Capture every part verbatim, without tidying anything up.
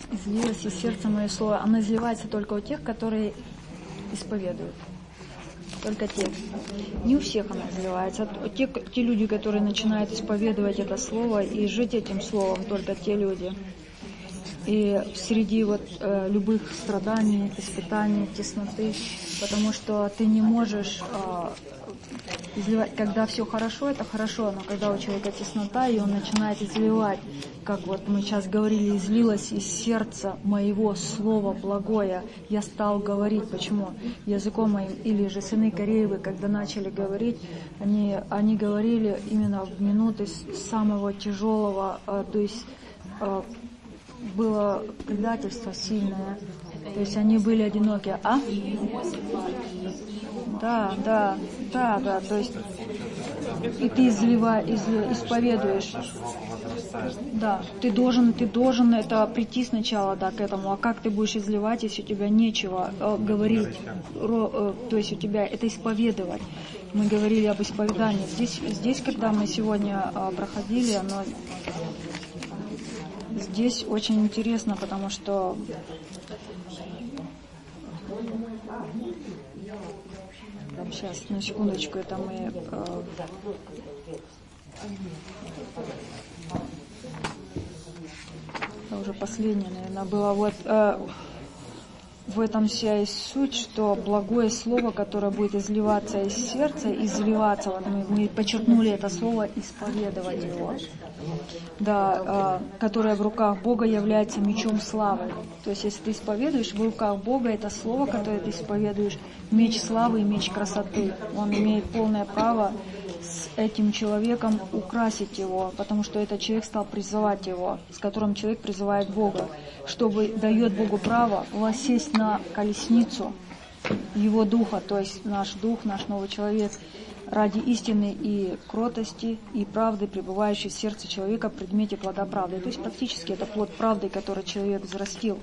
излилось из сердца мое слово. Оно изливается только у тех, которые исповедуют. Только те. Не у всех оно изливается. Те, те люди, которые начинают исповедовать это слово и жить этим словом, только те люди. И среди вот э, любых страданий, испытаний, тесноты, потому что ты не можешь э, изливать, когда все хорошо, это хорошо, но когда у человека теснота, и он начинает изливать, как вот мы сейчас говорили, излилось из сердца моего слово благое, я стал говорить. Почему? Языком моим, или же сыны Кореевы, когда начали говорить, они, они говорили именно в минуты самого тяжелого, э, то есть э, было предательство сильное, то есть они были одиноки, а? Да, да, да, да, то есть и ты излива, из, исповедуешь, да, ты должен, ты должен это прийти сначала, да, к этому, а как ты будешь изливать, если у тебя нечего э, говорить, ро, э, то есть у тебя это исповедовать. Мы говорили об исповедании. Здесь, здесь, когда мы сегодня э, проходили, оно здесь очень интересно, потому что сейчас, на секундочку, это мы э, это уже последнее, наверное, было. Вот э, в этом вся и суть, что благое слово, которое будет изливаться из сердца, изливаться, вот мы, мы подчеркнули это слово, исповедовать его, да, э, которое в руках Бога является мечом славы. То есть, если ты исповедуешь, в руках Бога это слово, которое ты исповедуешь, меч славы и меч красоты. Он имеет полное право с этим человеком украсить его, потому что этот человек стал призывать его, с которым человек призывает Бога, чтобы дает Богу право воссесть на колесницу его духа, то есть наш дух, наш новый человек, ради истины и кротости и правды, пребывающей в сердце человека в предмете плода правды. То есть практически это плод правды, который человек взрастил.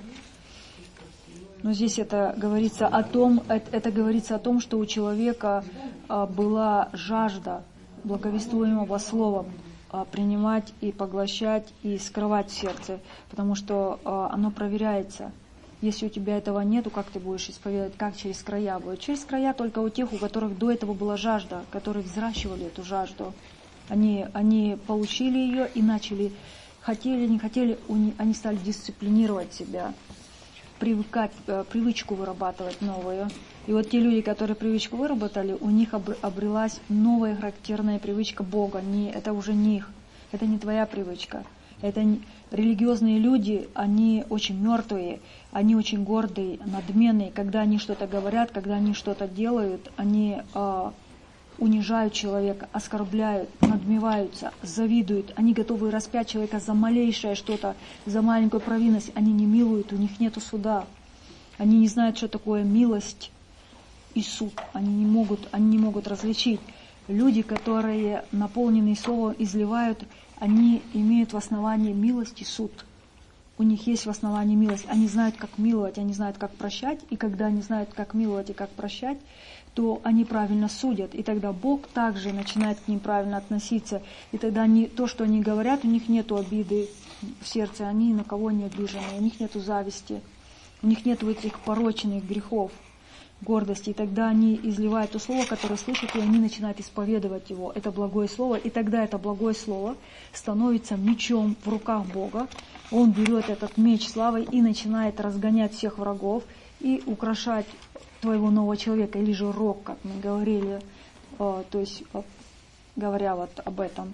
Но здесь это говорится о том, это, это говорится о том, что у человека а, была жажда благовествуемого слова а, принимать и поглощать и скрывать в сердце, потому что а, оно проверяется. Если у тебя этого нету, как ты будешь исповедовать, как через края будет? Через края только у тех, у которых до этого была жажда, которые взращивали эту жажду. Они, они получили ее и начали, хотели, не хотели, они стали дисциплинировать себя, привыкать, привычку вырабатывать новую. И вот те люди, которые привычку выработали, у них обрелась новая характерная привычка Бога. Не, это уже не их, это не твоя привычка. Это не, религиозные люди, они очень мертвые, они очень гордые, надменные. Когда они что-то говорят, когда они что-то делают, они э, унижают человека, оскорбляют, надмеваются, завидуют. Они готовы распять человека за малейшее что-то, за маленькую провинность. Они не милуют, у них нету суда. Они не знают, что такое милость и суд. Они не могут, они не могут различить. Люди, которые наполненные словом изливают, они имеют в основании милость и суд. У них есть в основании милость. Они знают, как миловать, они знают, как прощать. И когда они знают, как миловать и как прощать, то они правильно судят. И тогда Бог также начинает к ним правильно относиться. И тогда они, то, что они говорят, у них нет обиды в сердце, они ни на кого не обижены, у них нет зависти, у них нет этих порочных грехов, гордости. И тогда они изливают то слово, которое слышат, и они начинают исповедовать его. Это благое слово. И тогда это благое слово становится мечом в руках Бога. Он берет этот меч славы и начинает разгонять всех врагов и украшать твоего нового человека, или же рог, как мы говорили, то есть говоря вот об этом,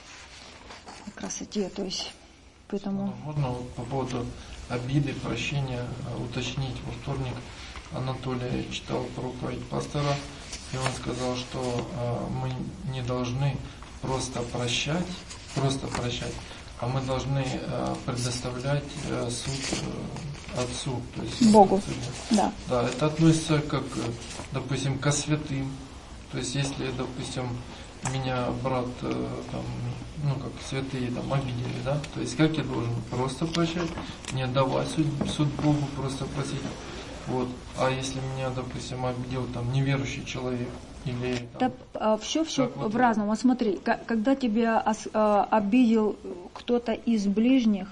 о красоте, то есть поэтому... Можно вот по поводу обиды, прощения уточнить. Во вторник Анатолий читал проповедь пастора, и он сказал, что э, мы не должны просто прощать, просто прощать, а мы должны э, предоставлять э, суд э, Отцу, то есть Богу. Да. Да, это относится как, допустим, ко святым. То есть, если, допустим, меня брат, э, там, ну как святые там обидели, да, то есть как я должен просто прощать, не отдавать суд, суд Богу, просто просить. Вот. А если меня, допустим, обидел там неверующий человек или там, да, а, все все вот в разном. Вот смотри, когда тебя ос, а, обидел кто-то из ближних,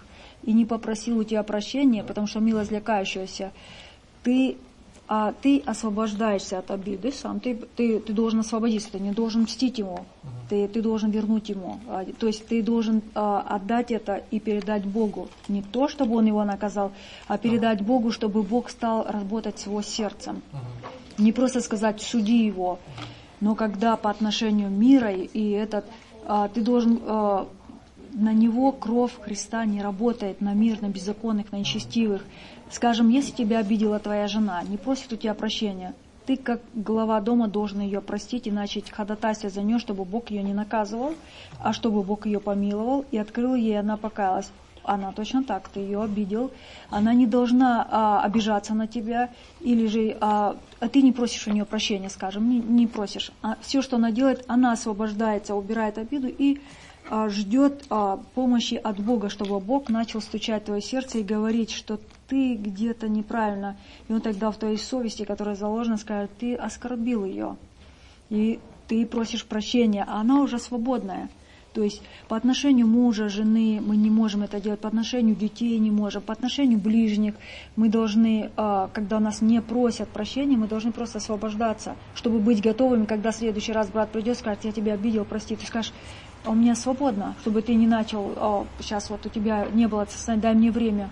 и не попросил у тебя прощения, потому что милость для кающегося, ты, а, ты освобождаешься от обиды сам, ты, ты, ты должен освободиться, ты не должен мстить ему, ты, ты должен вернуть ему, а, то есть ты должен а, отдать это и передать Богу, не то, чтобы он его наказал, а передать Богу, чтобы Бог стал работать с его сердцем, не просто сказать «суди его», но когда по отношению мира и этот, а, ты должен... А, на него кровь Христа не работает, на мир, на беззаконных, на нечестивых. Скажем, если тебя обидела твоя жена, не просит у тебя прощения, ты как глава дома должен ее простить и начать ходатайствовать за нее, чтобы Бог ее не наказывал, а чтобы Бог ее помиловал и открыл ей, она покаялась. Она точно так, ты ее обидел, она не должна а, обижаться на тебя, или же а, а ты не просишь у нее прощения, скажем, не, не просишь. А все, что она делает, она освобождается, убирает обиду и ждет а, помощи от Бога, чтобы Бог начал стучать в твое сердце и говорить, что ты где-то неправильно. И он тогда в твоей совести, которая заложена, скажет, ты оскорбил ее. И ты просишь прощения, а она уже свободная. То есть по отношению мужа, жены мы не можем это делать, по отношению детей не можем, по отношению ближних мы должны, а, когда нас не просят прощения, мы должны просто освобождаться, чтобы быть готовыми, когда в следующий раз брат придет и скажет, я тебя обидел, прости, ты скажешь, а у меня свободно, чтобы ты не начал, о, сейчас вот у тебя не было состояния, дай мне время.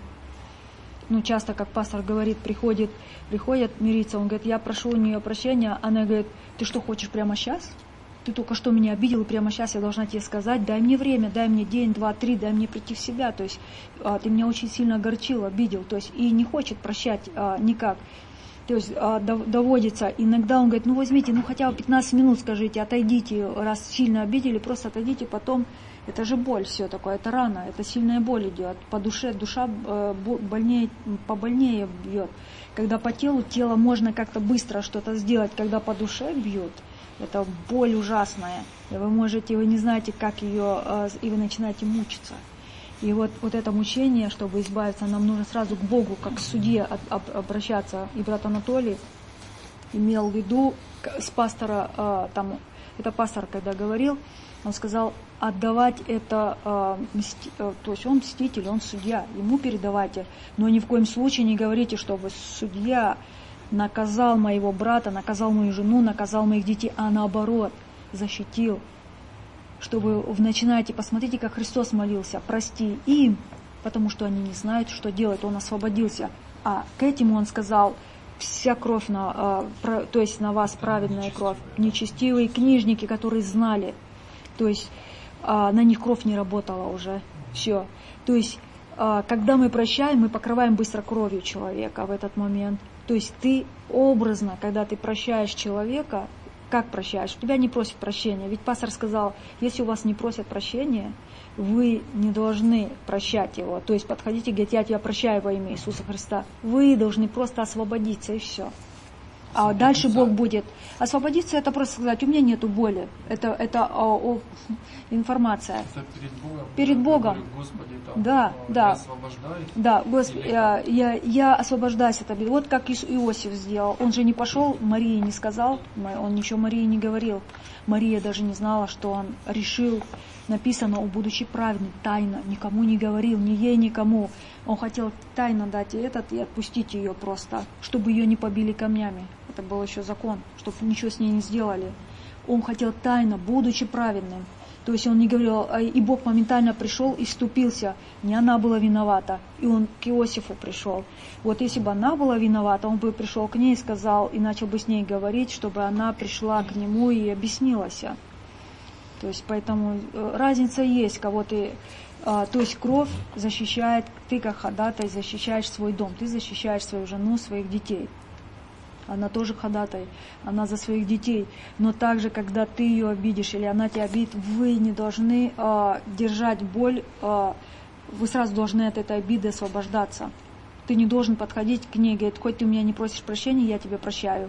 Ну, часто, как пастор говорит, приходит, приходит мириться, он говорит, я прошу у нее прощения, она говорит, ты что, хочешь прямо сейчас? Ты только что меня обидел, и прямо сейчас я должна тебе сказать, дай мне время, дай мне день, два, три, дай мне прийти в себя. То есть а, ты меня очень сильно огорчил, обидел, то есть и не хочет прощать а, никак. То есть а, доводится, иногда он говорит, ну возьмите, ну хотя бы пятнадцать минут скажите, отойдите, раз сильно обидели, просто отойдите, потом, это же боль все такое, это рана, это сильная боль идет, по душе, душа э, больнее, побольнее бьет. Когда по телу, тело можно как-то быстро что-то сделать, когда по душе бьют, это боль ужасная, и вы можете, вы не знаете, как ее, э, и вы начинаете мучиться. И вот, вот это мучение, чтобы избавиться, нам нужно сразу к Богу, как к судье обращаться. И брат Анатолий имел в виду с пастора, э, там, это пастор, когда говорил, он сказал, отдавать это, э, мсти, э, то есть он мститель, он судья, ему передавайте, но ни в коем случае не говорите, чтобы судья наказал моего брата, наказал мою жену, наказал моих детей, а наоборот, защитил. Чтобы вы начинаете, посмотрите, как Христос молился, прости им, потому что они не знают, что делать, Он освободился. А к этому Он сказал, вся кровь, на, то есть на вас праведная кровь, нечестивые книжники, которые знали, то есть на них кровь не работала уже, все. То есть, когда мы прощаем, мы покрываем быстро кровью человека в этот момент. То есть ты образно, когда ты прощаешь человека, как прощаешь? Тебя не просят прощения. Ведь пастор сказал, если у вас не просят прощения, вы не должны прощать его. То есть подходите и говорите, я тебя прощаю во имя Иисуса Христа. Вы должны просто освободиться, и все. А дальше Бог будет. Освободиться — это просто сказать, у меня нету боли. Это, это о, о, информация. Это перед Богом. Перед Богом. Говорит, Господи, там, да, да. Да, Господи, я, я, я освобождаюсь от обиды. Вот как Иосиф сделал. Он же не пошел, Марии не сказал, он ничего Марии не говорил. Мария даже не знала, что он решил. Написано, он, будучи праведным, тайно, никому не говорил, ни ей, никому. Он хотел тайно дать ей этот и отпустить ее просто, чтобы ее не побили камнями. Это был еще закон, чтобы ничего с ней не сделали. Он хотел тайно, будучи праведным. То есть он не говорил, и Бог моментально пришел и вступился. Не она была виновата, и он к Иосифу пришел. Вот если бы она была виновата, он бы пришел к ней и сказал, и начал бы с ней говорить, чтобы она пришла к нему и объяснилась. То есть поэтому разница есть, кого ты... То есть кровь защищает, ты как ходатай защищаешь свой дом, ты защищаешь свою жену, своих детей. Она тоже ходатай, она за своих детей. Но также, когда ты ее обидишь или она тебя обидит, вы не должны э, держать боль, э, вы сразу должны от этой обиды освобождаться. Ты не должен подходить к ней и говорить, хоть ты у меня не просишь прощения, я тебе прощаю.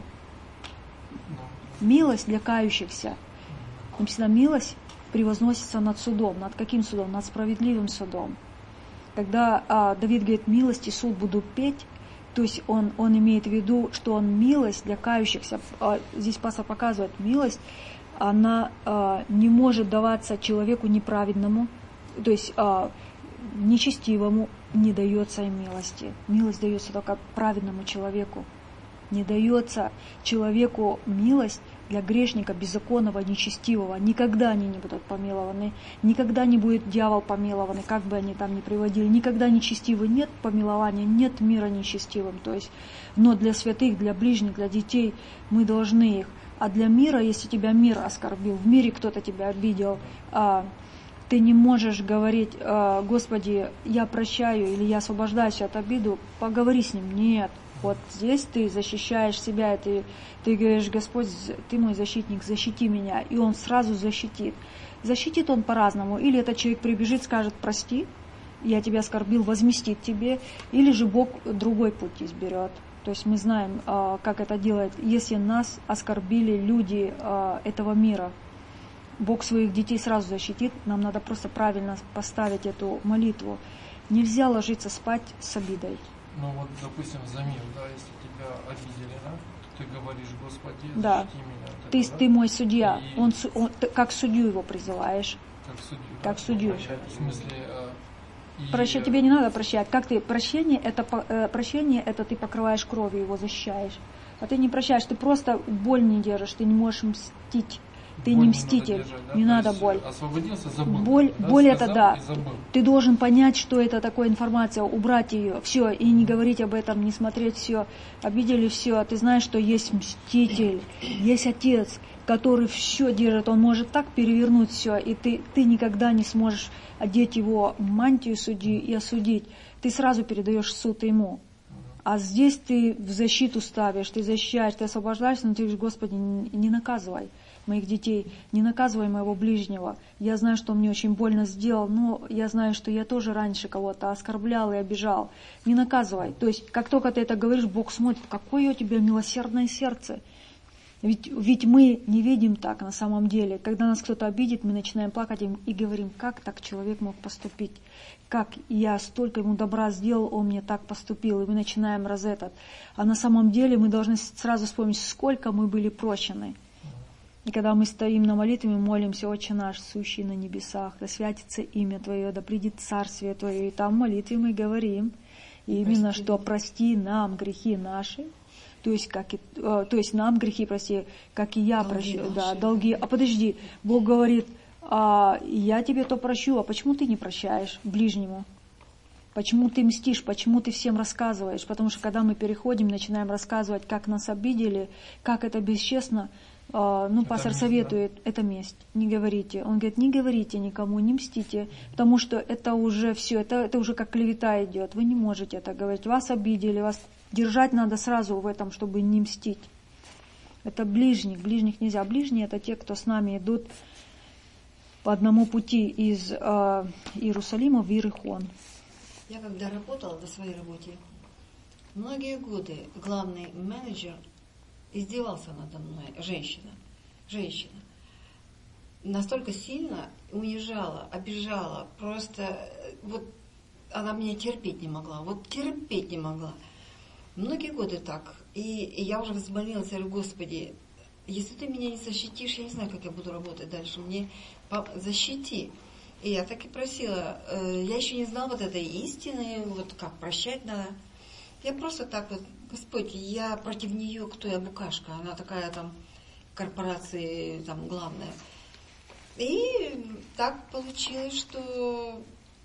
Милость для кающихся. Написано, милость превозносится над судом. Над каким судом? Над справедливым судом. Когда а, Давид говорит, милость и суд буду петь, то есть он, он имеет в виду, что он милость для кающихся. А, здесь пастор показывает, милость, она а, не может даваться человеку неправедному. То есть а, нечестивому не дается и милости. Милость дается только праведному человеку. Не дается человеку милость для грешника, беззаконного, нечестивого. Никогда они не будут помилованы. Никогда не будет дьявол помилованы, как бы они там ни приводили. Никогда нечестивый. Нет помилования, нет мира нечестивым. То есть, но для святых, для ближних, для детей мы должны их. А для мира, если тебя мир оскорбил, в мире кто-то тебя обидел, ты не можешь говорить: Господи, я прощаю или я освобождаюсь от обиды, поговори с ним. Нет. Вот здесь ты защищаешь себя, ты, ты говоришь: Господь, ты мой защитник, защити меня. И Он сразу защитит. Защитит Он по-разному. Или этот человек прибежит, скажет: прости, я тебя оскорбил, возместит тебе. Или же Бог другой путь изберет. То есть мы знаем, как это делает. Если нас оскорбили люди этого мира, Бог своих детей сразу защитит. Нам надо просто правильно поставить эту молитву. Нельзя ложиться спать с обидой. Ну вот, допустим, за мир, да, если тебя обидели, да, ты говоришь: Господи, да. защити меня. От ты, этого, ты да? мой судья. И... Он, он, ты, как судью его призываешь. Как судью. Как да? судью. В смысле... И... Прощать тебе не надо прощать. Как ты? Прощение это, прощение это ты покрываешь кровью, его защищаешь. А ты не прощаешь, ты просто боль не держишь, ты не можешь мстить. Ты боль не мститель, не надо, держать, да? не надо боль. Освободился, забыл. Боль, да? боль это да. Забыл. Ты должен понять, что это такая информация, убрать ее, все, и не говорить об этом, не смотреть все. Обидели все, ты знаешь, что есть мститель, есть Отец, который все держит, он может так перевернуть все, и ты, ты никогда не сможешь одеть его мантию судьи и осудить. Ты сразу передаешь суд ему. А здесь ты в защиту ставишь, ты защищаешь, ты освобождаешься, но ты говоришь: Господи, не наказывай моих детей, не наказывай моего ближнего. Я знаю, что он мне очень больно сделал, но я знаю, что я тоже раньше кого-то оскорблял и обижал. Не наказывай. То есть, как только ты это говоришь, Бог смотрит: какое у тебя милосердное сердце. Ведь, ведь мы не видим так на самом деле. Когда нас кто-то обидит, мы начинаем плакать и говорим: как так человек мог поступить? Как я столько ему добра сделал, он мне так поступил. И мы начинаем раз этот. А на самом деле мы должны сразу вспомнить, сколько мы были прощены. И когда мы стоим на молитве, мы молимся: Отче наш, сущий на небесах, да святится имя Твое, да придет царствие Твое. И там в молитве мы говорим именно, прости. Что прости нам грехи наши. То есть, как и, то есть нам грехи прости, как и я прощу. Да, долги. А подожди, Бог говорит: а, я тебе то прощу, а почему ты не прощаешь ближнему? Почему ты мстишь, почему ты всем рассказываешь? Потому что когда мы переходим, начинаем рассказывать, как нас обидели, как это бесчестно, а, ну, это пастор месть, советует, да? Это месть, не говорите. Он говорит: не говорите никому, не мстите, потому что это уже все, это, это уже как клевета идет. Вы не можете это говорить. Вас обидели, вас держать надо сразу в этом, чтобы не мстить. Это ближних, ближних нельзя. Ближние — это те, кто с нами идут по одному пути из э, Иерусалима в Иерихон. Я когда работала на своей работе, многие годы главный менеджер издевался надо мной, женщина, женщина. Настолько сильно унижала, обижала, просто вот она меня терпеть не могла, вот терпеть не могла. Многие годы так. И, и я уже взмолилась, я говорю: Господи, если ты меня не защитишь, я не знаю, как я буду работать дальше, мне защити. И я так и просила. Я еще не знала вот этой истины, вот как прощать надо. Я просто так вот: Господь, я против нее, кто я, букашка, она такая там корпорации там главная. И так получилось, что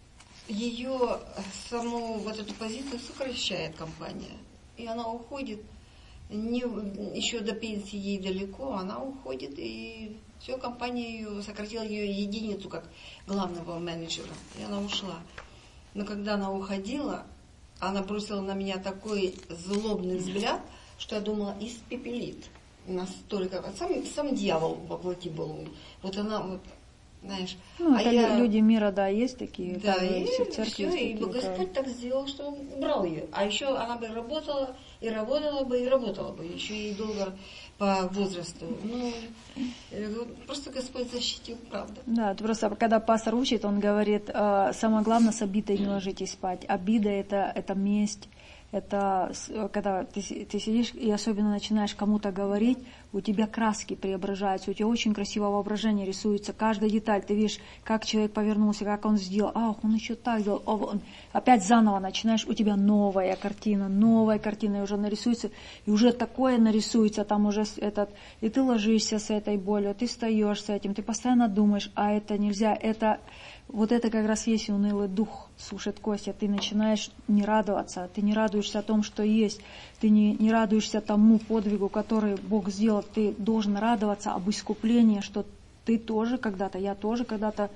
ее саму вот эту позицию сокращает компания. И она уходит, не, еще до пенсии ей далеко, она уходит, и все, компания ее сократила ее единицу как главного менеджера, и она ушла. Но когда она уходила, она бросила на меня такой злобный взгляд, что я думала, испепелит. Настолько, сам, сам дьявол во плоти был. Вот она вот, знаешь. Ну, а это я... люди мира, да, есть такие. Да, и и все, все, и Господь так сделал, что Он убрал ее. А еще она бы работала, и работала бы, и работала бы. Еще и долго по возрасту. Ну, просто Господь защитил, правда. Да, это просто, когда пастор учит, он говорит: самое главное, с обидой не ложитесь спать. Обида это, это месть. Это когда ты, ты сидишь и особенно начинаешь кому-то говорить, у тебя краски преображаются, у тебя очень красивое воображение рисуется, каждая деталь, ты видишь, как человек повернулся, как он сделал, ах, он еще так сделал, он... опять заново начинаешь, у тебя новая картина, новая картина уже нарисуется, и уже такое нарисуется, там уже этот, и ты ложишься с этой болью, ты встаешь с этим, ты постоянно думаешь, а это нельзя, это... Вот это как раз есть унылый дух, сушит кости. Ты начинаешь не радоваться, ты не радуешься о том, что есть, ты не, не радуешься тому подвигу, который Бог сделал. Ты должен радоваться об искуплении, что ты тоже когда-то, я тоже когда-то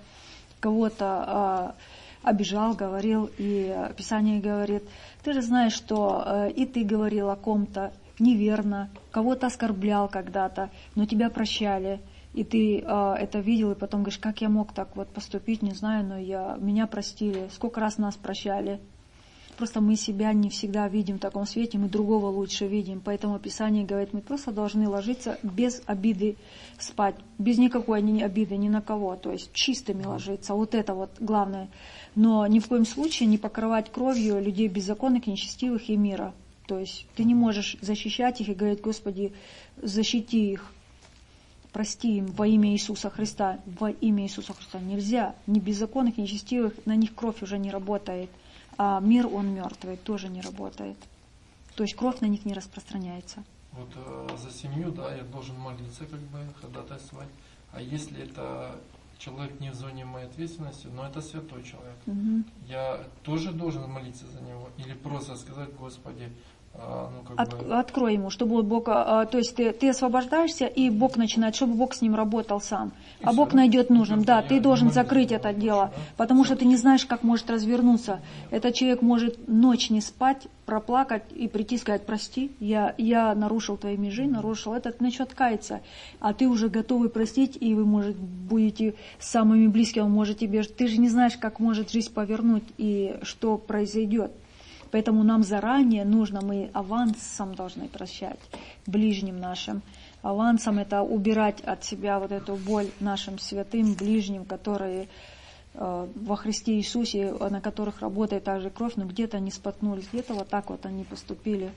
кого-то э, обижал, говорил, и Писание говорит, ты же знаешь, что э, и ты говорил о ком-то неверно, кого-то оскорблял когда-то, но тебя прощали. И ты э, это видел, и потом говоришь, как я мог так вот поступить, не знаю, но я, меня простили, сколько раз нас прощали. Просто мы себя не всегда видим в таком свете, мы другого лучше видим. Поэтому Писание говорит, мы просто должны ложиться без обиды спать, без никакой ни обиды ни на кого, то есть чистыми ложиться, вот это вот главное. Но ни в коем случае не покрывать кровью людей беззаконных, нечестивых и мира. То есть ты не можешь защищать их и говорить, Господи, защити их. Прости им во имя Иисуса Христа. Во имя Иисуса Христа нельзя. Ни беззаконных, ни нечестивых, на них кровь уже не работает. А мир, он мертвый, тоже не работает. То есть кровь на них не распространяется. Вот э, за семью, да, я должен молиться, как бы, ходатайствовать. А если это человек не в зоне моей ответственности, но это святой человек, угу. я тоже должен молиться за него? Или просто сказать, Господи, А, ну, как От, бы... Открой ему, чтобы Бог, а, то есть ты, ты освобождаешься, и Бог начинает, чтобы Бог с ним работал сам. И а все, Бог найдет нужным. Да, ты должен закрыть это дело, да? Потому что ты не знаешь, как может развернуться. Этот человек может ночь не спать, проплакать и прийти и сказать, прости, я, я нарушил твои межи, нарушил это, ты начнет каяться. А ты уже готовый простить, и вы, может, будете самыми близкими, он может тебе... Ты же не знаешь, как может жизнь повернуть и что произойдет. Поэтому нам заранее нужно, мы авансом должны прощать ближним нашим. Авансом это убирать от себя вот эту боль нашим святым ближним, которые э, во Христе Иисусе, на которых работает также кровь, но где-то они споткнулись, где-то вот так вот они поступили.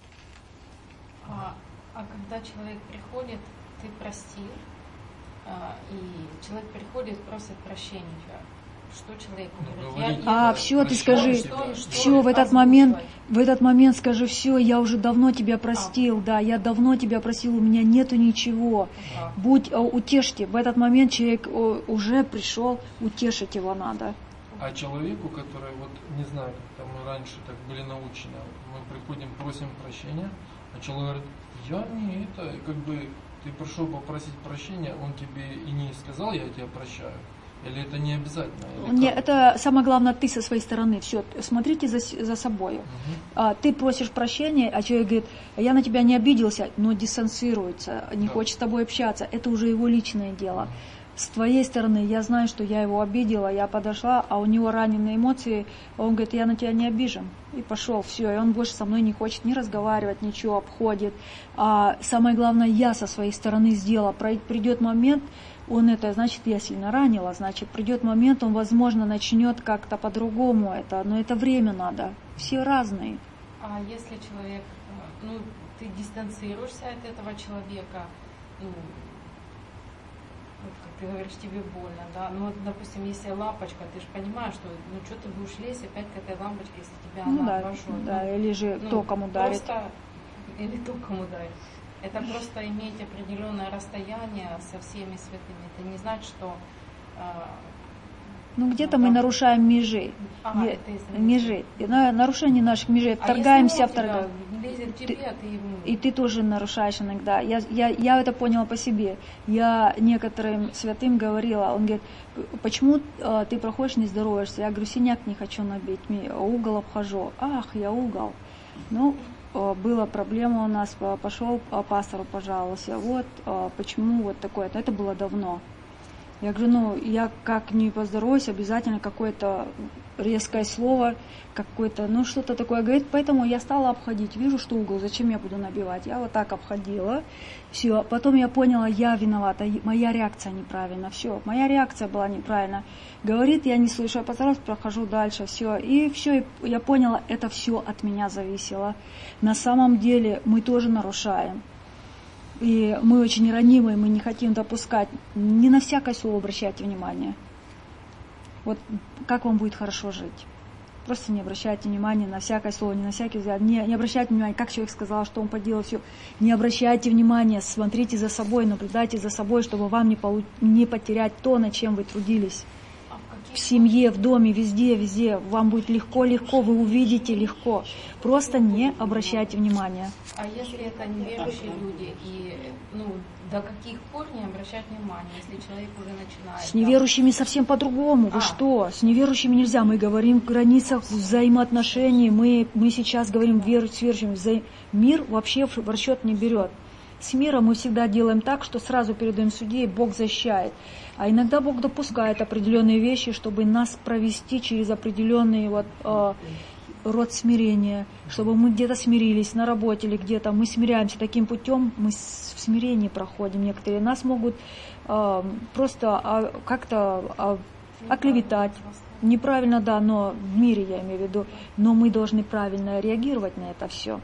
А, а когда человек приходит, ты простил, а, и человек приходит, просит прощения. Что человек говорит? А, все, ты скажи, что, что, все, в этот момент, в этот момент скажи, все, я уже давно тебя простил, а. да, я давно тебя простил, у меня нету ничего. А. Будь, утешьте, в этот момент человек уже пришел, утешить его надо. А человеку, который, вот, не знаю, как мы раньше так были научены, мы приходим, просим прощения, а человек говорит, я не это, как бы, ты пришел попросить прощения, он тебе и не сказал, я тебя прощаю. Или это не обязательно? Не, это самое главное, ты со своей стороны. Все, смотрите за, за собой. Угу. А, ты просишь прощения, а человек говорит, я на тебя не обиделся, но дистанцируется, не да. хочет с тобой общаться. Это уже его личное дело. Угу. С твоей стороны, я знаю, что я его обидела, я подошла, а у него раненые эмоции, он говорит, я на тебя не обижен. И пошел, все, и он больше со мной не хочет ни разговаривать, ничего, обходит. А самое главное, я со своей стороны сделала. Придет момент, он это, значит, я сильно ранила, значит, придет момент, он, возможно, начнет как-то по-другому это, но это время надо, все разные. А если человек, ну, ты дистанцируешься от этого человека, ну, вот, как ты говоришь, тебе больно, да, ну, вот, допустим, если лампочка, ты же понимаешь, что, ну, что ты будешь лезть опять к этой лампочке, если тебя ну, она да, обожжет. Да, ну, или же ну, током ударит. Просто, или током ударит. Это просто иметь определенное расстояние со всеми святыми. Это не значит, что... Э, ну, где-то ну, мы как... нарушаем межи. Ага, е- межи. На нарушение наших межей. Вторгаемся, а вторгаемся. Ты, а ты ему... И ты тоже нарушаешь иногда. Я, я, я это поняла по себе. Я некоторым святым говорила, он говорит, почему э, ты проходишь, не здороваешься? Я говорю, синяк не хочу набить, угол обхожу. Ах, я угол. Ну... была проблема у нас, пошел пастору пожаловался, вот почему вот такое, это было давно. Я говорю, ну я как не поздороваюсь, обязательно какое-то резкое слово какое-то, ну что-то такое говорит, поэтому я стала обходить. Вижу, что угол, зачем я буду набивать? Я вот так обходила. Все, потом я поняла, я виновата, моя реакция неправильна. Все, моя реакция была неправильна. Говорит, я не слышу, я постаралась, прохожу дальше, все. И все, я поняла, это все от меня зависело. На самом деле мы тоже нарушаем. И мы очень ранимые, мы не хотим допускать. Не на всякое слово обращайте внимание. Вот как вам будет хорошо жить. Просто не обращайте внимания на всякое слово, не на всякий взгляд. Не, не обращайте внимания, как человек сказал, что он поделал, все. Не обращайте внимания, смотрите за собой, наблюдайте за собой, чтобы вам не, полу- не потерять то, над чем вы трудились. В семье, в доме, везде, везде. Вам будет легко-легко, вы увидите легко. Просто не обращайте внимания. А если это неверующие люди, и ну, до каких пор не обращать внимания, если человек уже начинает... С неверующими совсем по-другому. Вы А. что? С неверующими нельзя. Мы говорим в границах взаимоотношений. Мы, мы сейчас говорим веру с верующими. Вза... Мир вообще в расчет не берет. С миром мы всегда делаем так, что сразу передаем судье, и Бог защищает. А иногда Бог допускает определенные вещи, чтобы нас провести через определенный вот, э, род смирения, чтобы мы где-то смирились на работе или где-то. Мы смиряемся таким путем, мы в смирении проходим. Некоторые нас могут э, просто э, как-то э, оклеветать. Неправильно, да, но в мире я имею в виду. Но мы должны правильно реагировать на это все.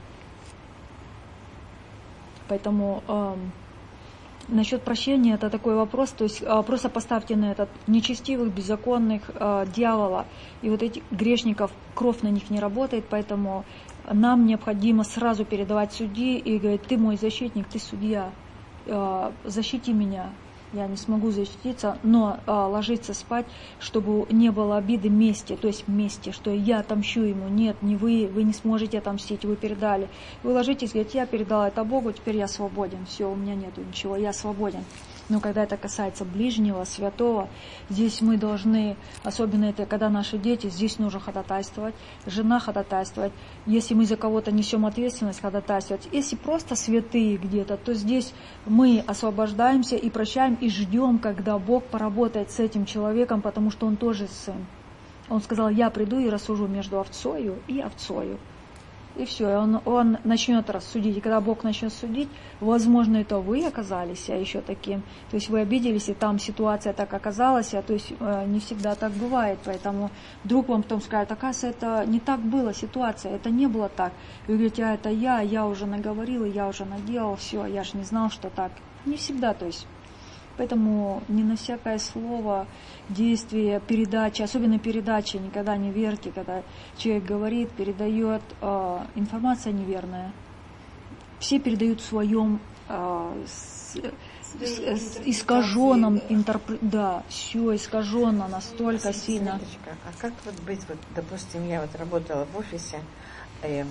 Поэтому э, насчет прощения это такой вопрос, то есть э, просто поставьте на этот нечестивых, беззаконных, э, дьявола и вот этих грешников, кровь на них не работает, поэтому нам необходимо сразу передавать судьи и говорить, ты мой защитник, ты судья, э, защити меня. Я не смогу защититься, но а, ложиться спать, чтобы не было обиды, мести, то есть мести, что я отомщу ему. Нет, не вы, вы не сможете отомстить, вы передали. Вы ложитесь, говорите, я передала это Богу, теперь я свободен, все, у меня нету ничего, я свободен. Но когда это касается ближнего, святого, здесь мы должны, особенно это когда наши дети, здесь нужно ходатайствовать, жена ходатайствовать. Если мы за кого-то несем ответственность, ходатайствовать. Если просто святые где-то, то здесь мы освобождаемся и прощаем, и ждем, когда Бог поработает с этим человеком, потому что он тоже сын. Он сказал, я приду и рассужу между овцою и овцою. И все, и он, он начнет рассудить. И когда Бог начнет судить, возможно, это вы оказались а еще таким. То есть вы обиделись, и там ситуация так оказалась, а то есть э, не всегда так бывает. Поэтому вдруг вам потом скажут, оказывается, это не так было ситуация, это не было так. Вы говорите, а это я, я уже наговорила, я уже наделал, все, я же не знал, что так. Не всегда, то есть. Поэтому не на всякое слово, действие, передача, особенно передача, никогда не верьте, когда человек говорит, передает, э, информация неверная. Все передают в своем э, с, с, с, искаженном интерпре... да, все искаженно настолько сильно. Светочка, а как вот быть, вот, допустим, я вот работала в офисе, эм,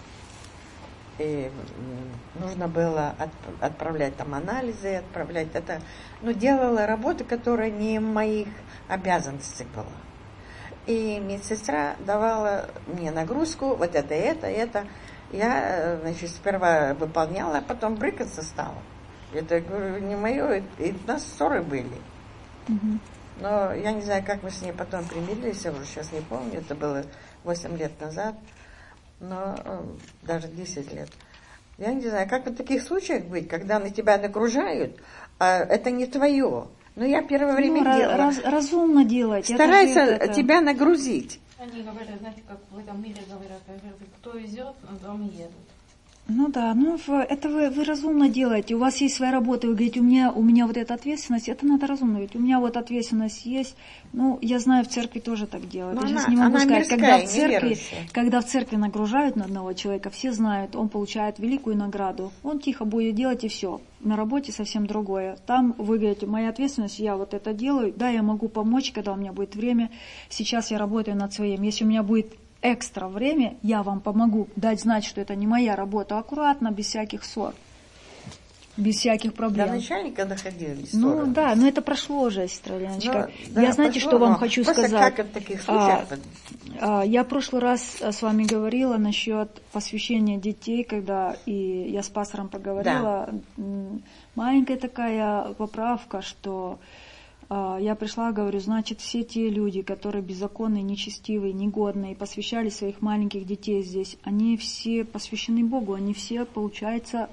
и нужно было отправлять там анализы, отправлять это, но делала работу, которая не моих обязанностей была. И медсестра давала мне нагрузку, вот это, это, это. Я, значит, сперва выполняла, а потом брыкаться стала. Это, говорю, не мое, и у нас ссоры были. Угу. Но я не знаю, как мы с ней потом примирились, я уже сейчас не помню, это было восемь лет назад. Но э, даже десять лет. Я не знаю, как в таких случаях быть, когда на тебя нагружают, а это не твое. Но я первое время ну, делала. Раз, разумно делать. Старайся это... тебя нагрузить. Они говорят, знаете, как в этом мире говорят, кто везет, на том едут. Ну да, ну это вы, вы разумно делаете. У вас есть своя работа, вы говорите, у меня, у меня вот эта ответственность, это надо разумно говорить. У меня вот ответственность есть. Ну, я знаю, в церкви тоже так делают. Но я она, сейчас не могу сказать, мирская, когда в церкви, неверующая. когда в церкви нагружают на одного человека, все знают, он получает великую награду. Он тихо будет делать и все. На работе совсем другое. Там вы говорите, моя ответственность, я вот это делаю. Да, я могу помочь, когда у меня будет время. Сейчас я работаю над своим. Если у меня будет экстра время, я вам помогу дать знать, что это не моя работа, аккуратно, без всяких ссор, без всяких проблем. До начальника доходили ссоры. Ну да, но это прошло уже, сестра Леночка. Ну, да, я знаете, прошло, что вам хочу просто сказать? Как в таких случаях? А, а, я в прошлый раз с вами говорила насчет посвящения детей, когда и я с пастором поговорила. Да. Маленькая такая поправка, что Я пришла, говорю, значит, все те люди, которые беззаконные, нечестивые, негодные, посвящали своих маленьких детей здесь, они все посвящены Богу, они все, получается,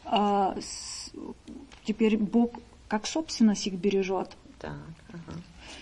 теперь Бог как собственность их бережет. Так, ага.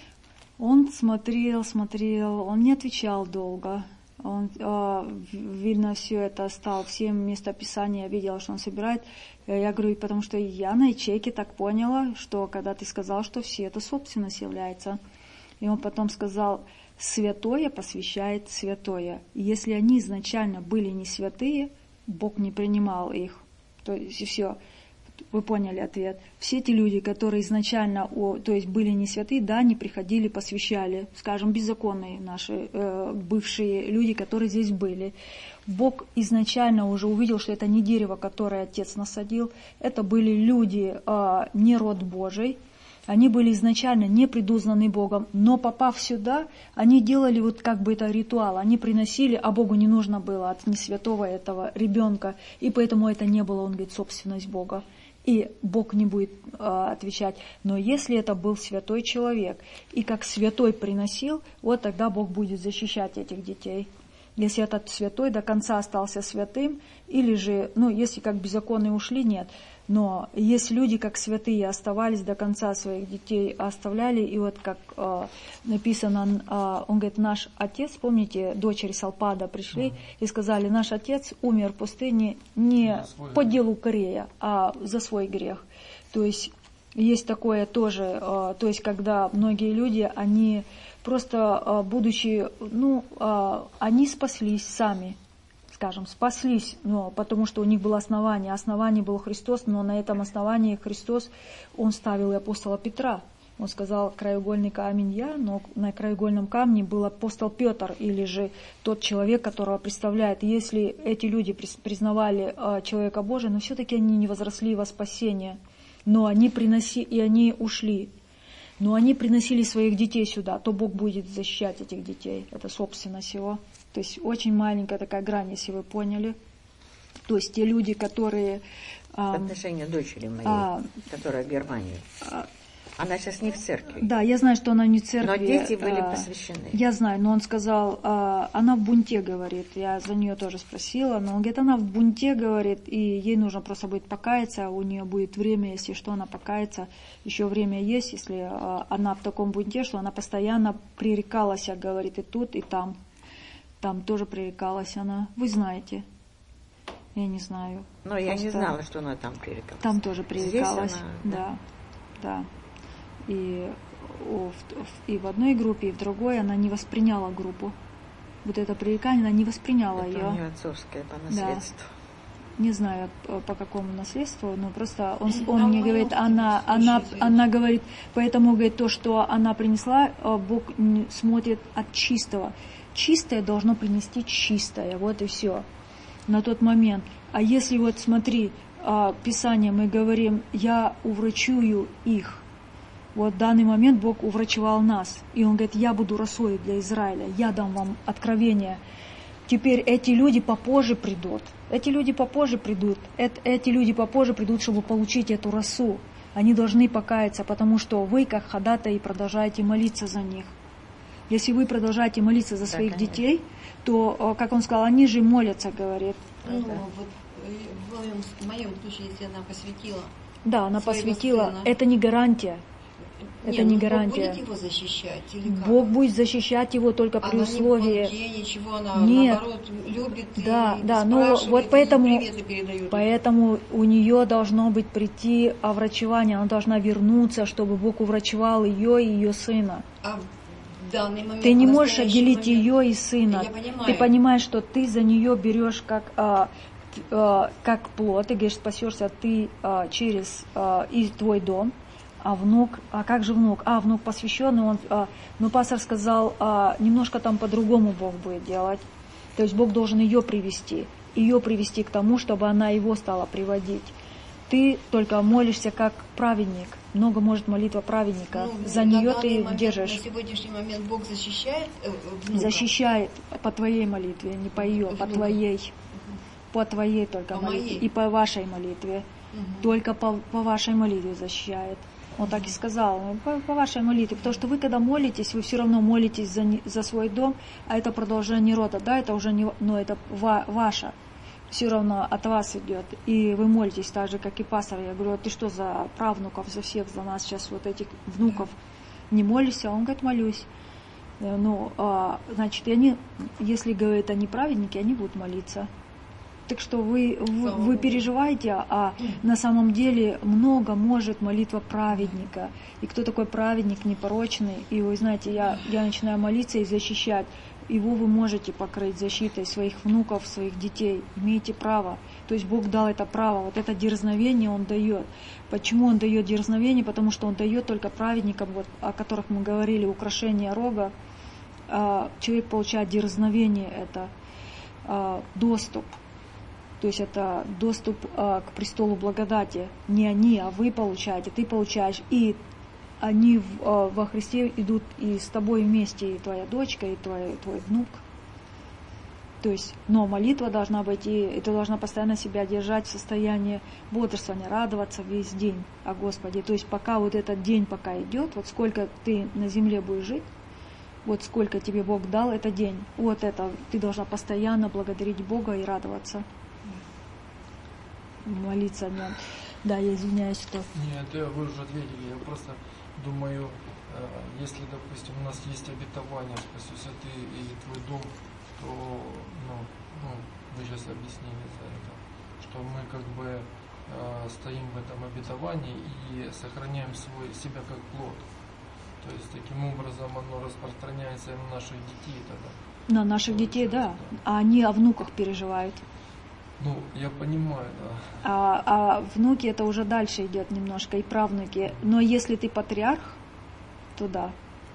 Он смотрел, смотрел, он не отвечал долго. Он, э, видно, все это стал, все местописания, я видела, что он собирает. Я говорю, потому что я на ячейке так поняла, что когда ты сказал, что все это собственность является. И он потом сказал, святое посвящает святое. И если они изначально были не святые, Бог не принимал их. То есть и все. Вы поняли ответ. Все эти люди, которые изначально, о, то есть были не святые, да, они приходили, посвящали, скажем, беззаконные наши э, бывшие люди, которые здесь были. Бог изначально уже увидел, что это не дерево, которое Отец насадил, это были люди, э, не род Божий, они были изначально не предузнаны Богом, но попав сюда, они делали вот как бы это ритуал, они приносили, а Богу не нужно было от несвятого этого ребенка, и поэтому это не было, он говорит, собственность Бога. И Бог не будет э, отвечать. Но если это был святой человек, и как святой приносил, вот тогда Бог будет защищать этих детей. Если этот святой до конца остался святым, или же, ну, если как беззаконные ушли, нет. Но есть люди, как святые, оставались до конца своих детей, оставляли, и вот как э, написано, э, он говорит, наш отец, помните, дочери Салпада пришли и сказали, наш отец умер в пустыне не по делу Корея, а за свой грех. То есть есть такое тоже, э, то есть когда многие люди, они просто, э, будучи, ну, э, они спаслись сами. Скажем, спаслись, но потому что у них было основание. Основание был Христос, но на этом основании Христос, Он ставил и апостола Петра. Он сказал, краеугольный камень я, но на краеугольном камне был апостол Петр, или же тот человек, которого представляет. Если эти люди признавали человека Божия, но все-таки они не возросли во спасение. Но они приносили, и они ушли. Но они приносили своих детей сюда, то Бог будет защищать этих детей. Это собственность Его. То есть очень маленькая такая грань, если вы поняли. То есть те люди, которые... В отношении дочери моей, а, которая в Германии. А, она сейчас не в церкви. Да, я знаю, что она не в церкви. Но дети были а, посвящены. Я знаю, но он сказал, а, она в бунте, говорит. Я за нее тоже спросила, но он говорит, она в бунте, говорит, и ей нужно просто будет покаяться, у нее будет время, если что, она покается. Еще время есть, если а, она в таком бунте, что она постоянно пререкалась, говорит, и тут, и там. Там тоже пререкалась она. Вы знаете. Я не знаю. Но Просто... я не знала, что она там пререкалась. Там тоже пререкалась. Здесь она... Да, да. И, и в одной группе, и в другой она не восприняла группу. Вот это пререкание, она не восприняла это ее. Это у нее отцовское по наследству. Да. Не знаю по какому наследству, но просто он, он мне говорит, она, она, она говорит, поэтому говорит, то, что она принесла, Бог смотрит от чистого. Чистое должно принести чистое, вот и все, на тот момент. А если вот смотри, Писание мы говорим, я уврачую их. Вот в данный момент Бог уврачевал нас. И Он говорит, я буду росой для Израиля, я дам вам откровение. Теперь эти люди попозже придут. Эти люди попозже придут. Эти люди попозже придут, чтобы получить эту росу. Они должны покаяться, потому что вы, как ходатаи, продолжаете молиться за них. Если вы продолжаете молиться за своих да, детей, то, как он сказал, они же молятся, говорит. Ну, да. вот в моем, в моем случае, если она посвятила. Да, она посвятила. Сына, это не гарантия. Это не, не ну, гарантия. Бог будет его защищать? Или как? Бог будет защищать его только при она условии... Она не ничего, она Нет. наоборот любит да, и да, но вот поэтому, поэтому у нее должно быть прийти оврачевание, она должна вернуться, чтобы Бог уврачевал ее и ее сына. А данный момент, ты не можешь отделить момент, ее и сына. Ты понимаешь, что ты за нее берешь как, а, а, как плод, ты говоришь, спасешься ты а, через а, и твой дом, а внук, а как же внук? А, внук посвященный, он, а, но пастор сказал, а, немножко там по-другому Бог будет делать. То есть Бог должен ее привести, ее привести к тому, чтобы она его стала приводить. Ты только молишься как праведник. Много может молитва праведника. Ну, за нее ты момент, держишь. На сегодняшний момент Бог защищает э, внука? Защищает по твоей молитве, не по ее, по твоей. Угу. По твоей только по молитве. Моей. И по вашей молитве. Угу. Только по, по вашей молитве защищает. Он так и сказал, по, по вашей молитве. Потому что вы, когда молитесь, вы все равно молитесь за, за свой дом, а это продолжение рода. Да, это уже не, но это ва, ваше. Все равно от вас идет. И вы молитесь так же, как и пастор. Я говорю, а ты что за правнуков, за всех, за нас сейчас вот этих внуков не молишься? Он говорит, молюсь. Ну, а, значит, и они, если говорят они праведники, они будут молиться. Так что вы, вы, вы переживаете, а на самом деле много может молитва праведника. И кто такой праведник, непорочный? И вы знаете, я, я начинаю молиться и защищать. Его вы можете покрыть защитой своих внуков, своих детей. Имеете право. То есть Бог дал это право. Вот это дерзновение Он дает. Почему Он дает дерзновение? Потому что Он дает только праведникам, вот, о которых мы говорили, украшение рога. Человек получает дерзновение, это доступ. То есть это доступ к престолу благодати. Не они, а вы получаете, ты получаешь. И они во Христе идут и с тобой вместе, и твоя дочка, и твой, твой внук. То есть, но молитва должна быть, и ты должна постоянно себя держать в состоянии бодрствования, радоваться весь день о Господе. То есть пока вот этот день пока идет, вот сколько ты на земле будешь жить, вот сколько тебе Бог дал, это день. Вот это ты должна постоянно благодарить Бога и радоваться. Молиться. Нет. Да, я извиняюсь, что... Нет, вы уже ответили. Я просто думаю, если, допустим, у нас есть обетование, что если ты и твой дом, то, ну, ну, вы сейчас объяснили за это, что мы как бы э, стоим в этом обетовании и сохраняем свой, себя как плод. То есть таким образом оно распространяется и на наших детей тогда. На наших детей, да. А они о внуках переживают. Ну, я понимаю, да. А, а внуки это уже дальше идет немножко, и правнуки. Но если ты патриарх, то да.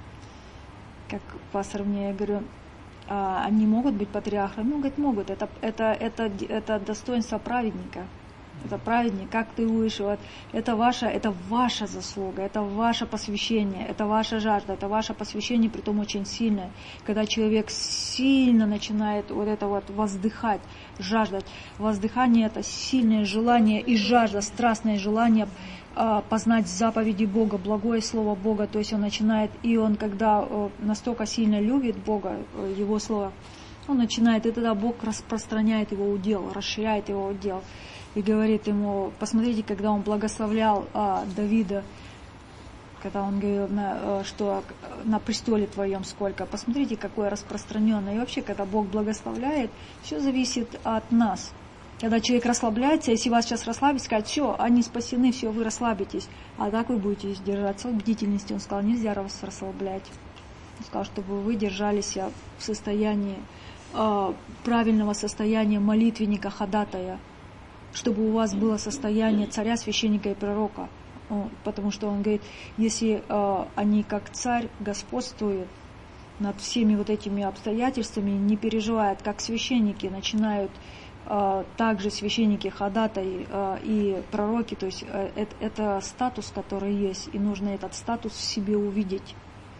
Как пастор мне, я говорю, а, они могут быть патриархами? Ну, говорит, могут. Это, это, это, это достоинство праведника. Это праведник, как ты вышел. Это ваша, это ваша заслуга, это ваше посвящение, это ваша жажда, это ваше посвящение, притом очень сильное. Когда человек сильно начинает вот это вот воздыхать, жаждать. Воздыхание — это сильное желание и жажда, страстное желание а, познать заповеди Бога, благое слово Бога. То есть он начинает, и он, когда а, настолько сильно любит Бога, а, Его слово, он начинает, и тогда Бог распространяет его удел, расширяет его удел. И говорит ему, посмотрите, когда он благословлял а, Давида, когда он говорил, на, что на престоле твоем сколько, посмотрите, какое распространенное. И вообще, когда Бог благословляет, все зависит от нас. Когда человек расслабляется, если вас сейчас расслабить, сказать, все, они спасены, все, вы расслабитесь. А так вы будете держаться в бдительности. Он сказал, нельзя вас расслаблять. Он сказал, чтобы вы держались в состоянии, э, правильного состояния молитвенника, ходатая, чтобы у вас было состояние царя, священника и пророка. Потому что он говорит, если э, они как царь господствуют над всеми вот этими обстоятельствами, не переживают, как священники начинают, э, также священники, ходатай э, и пророки, то есть э, это, это статус, который есть, и нужно этот статус в себе увидеть.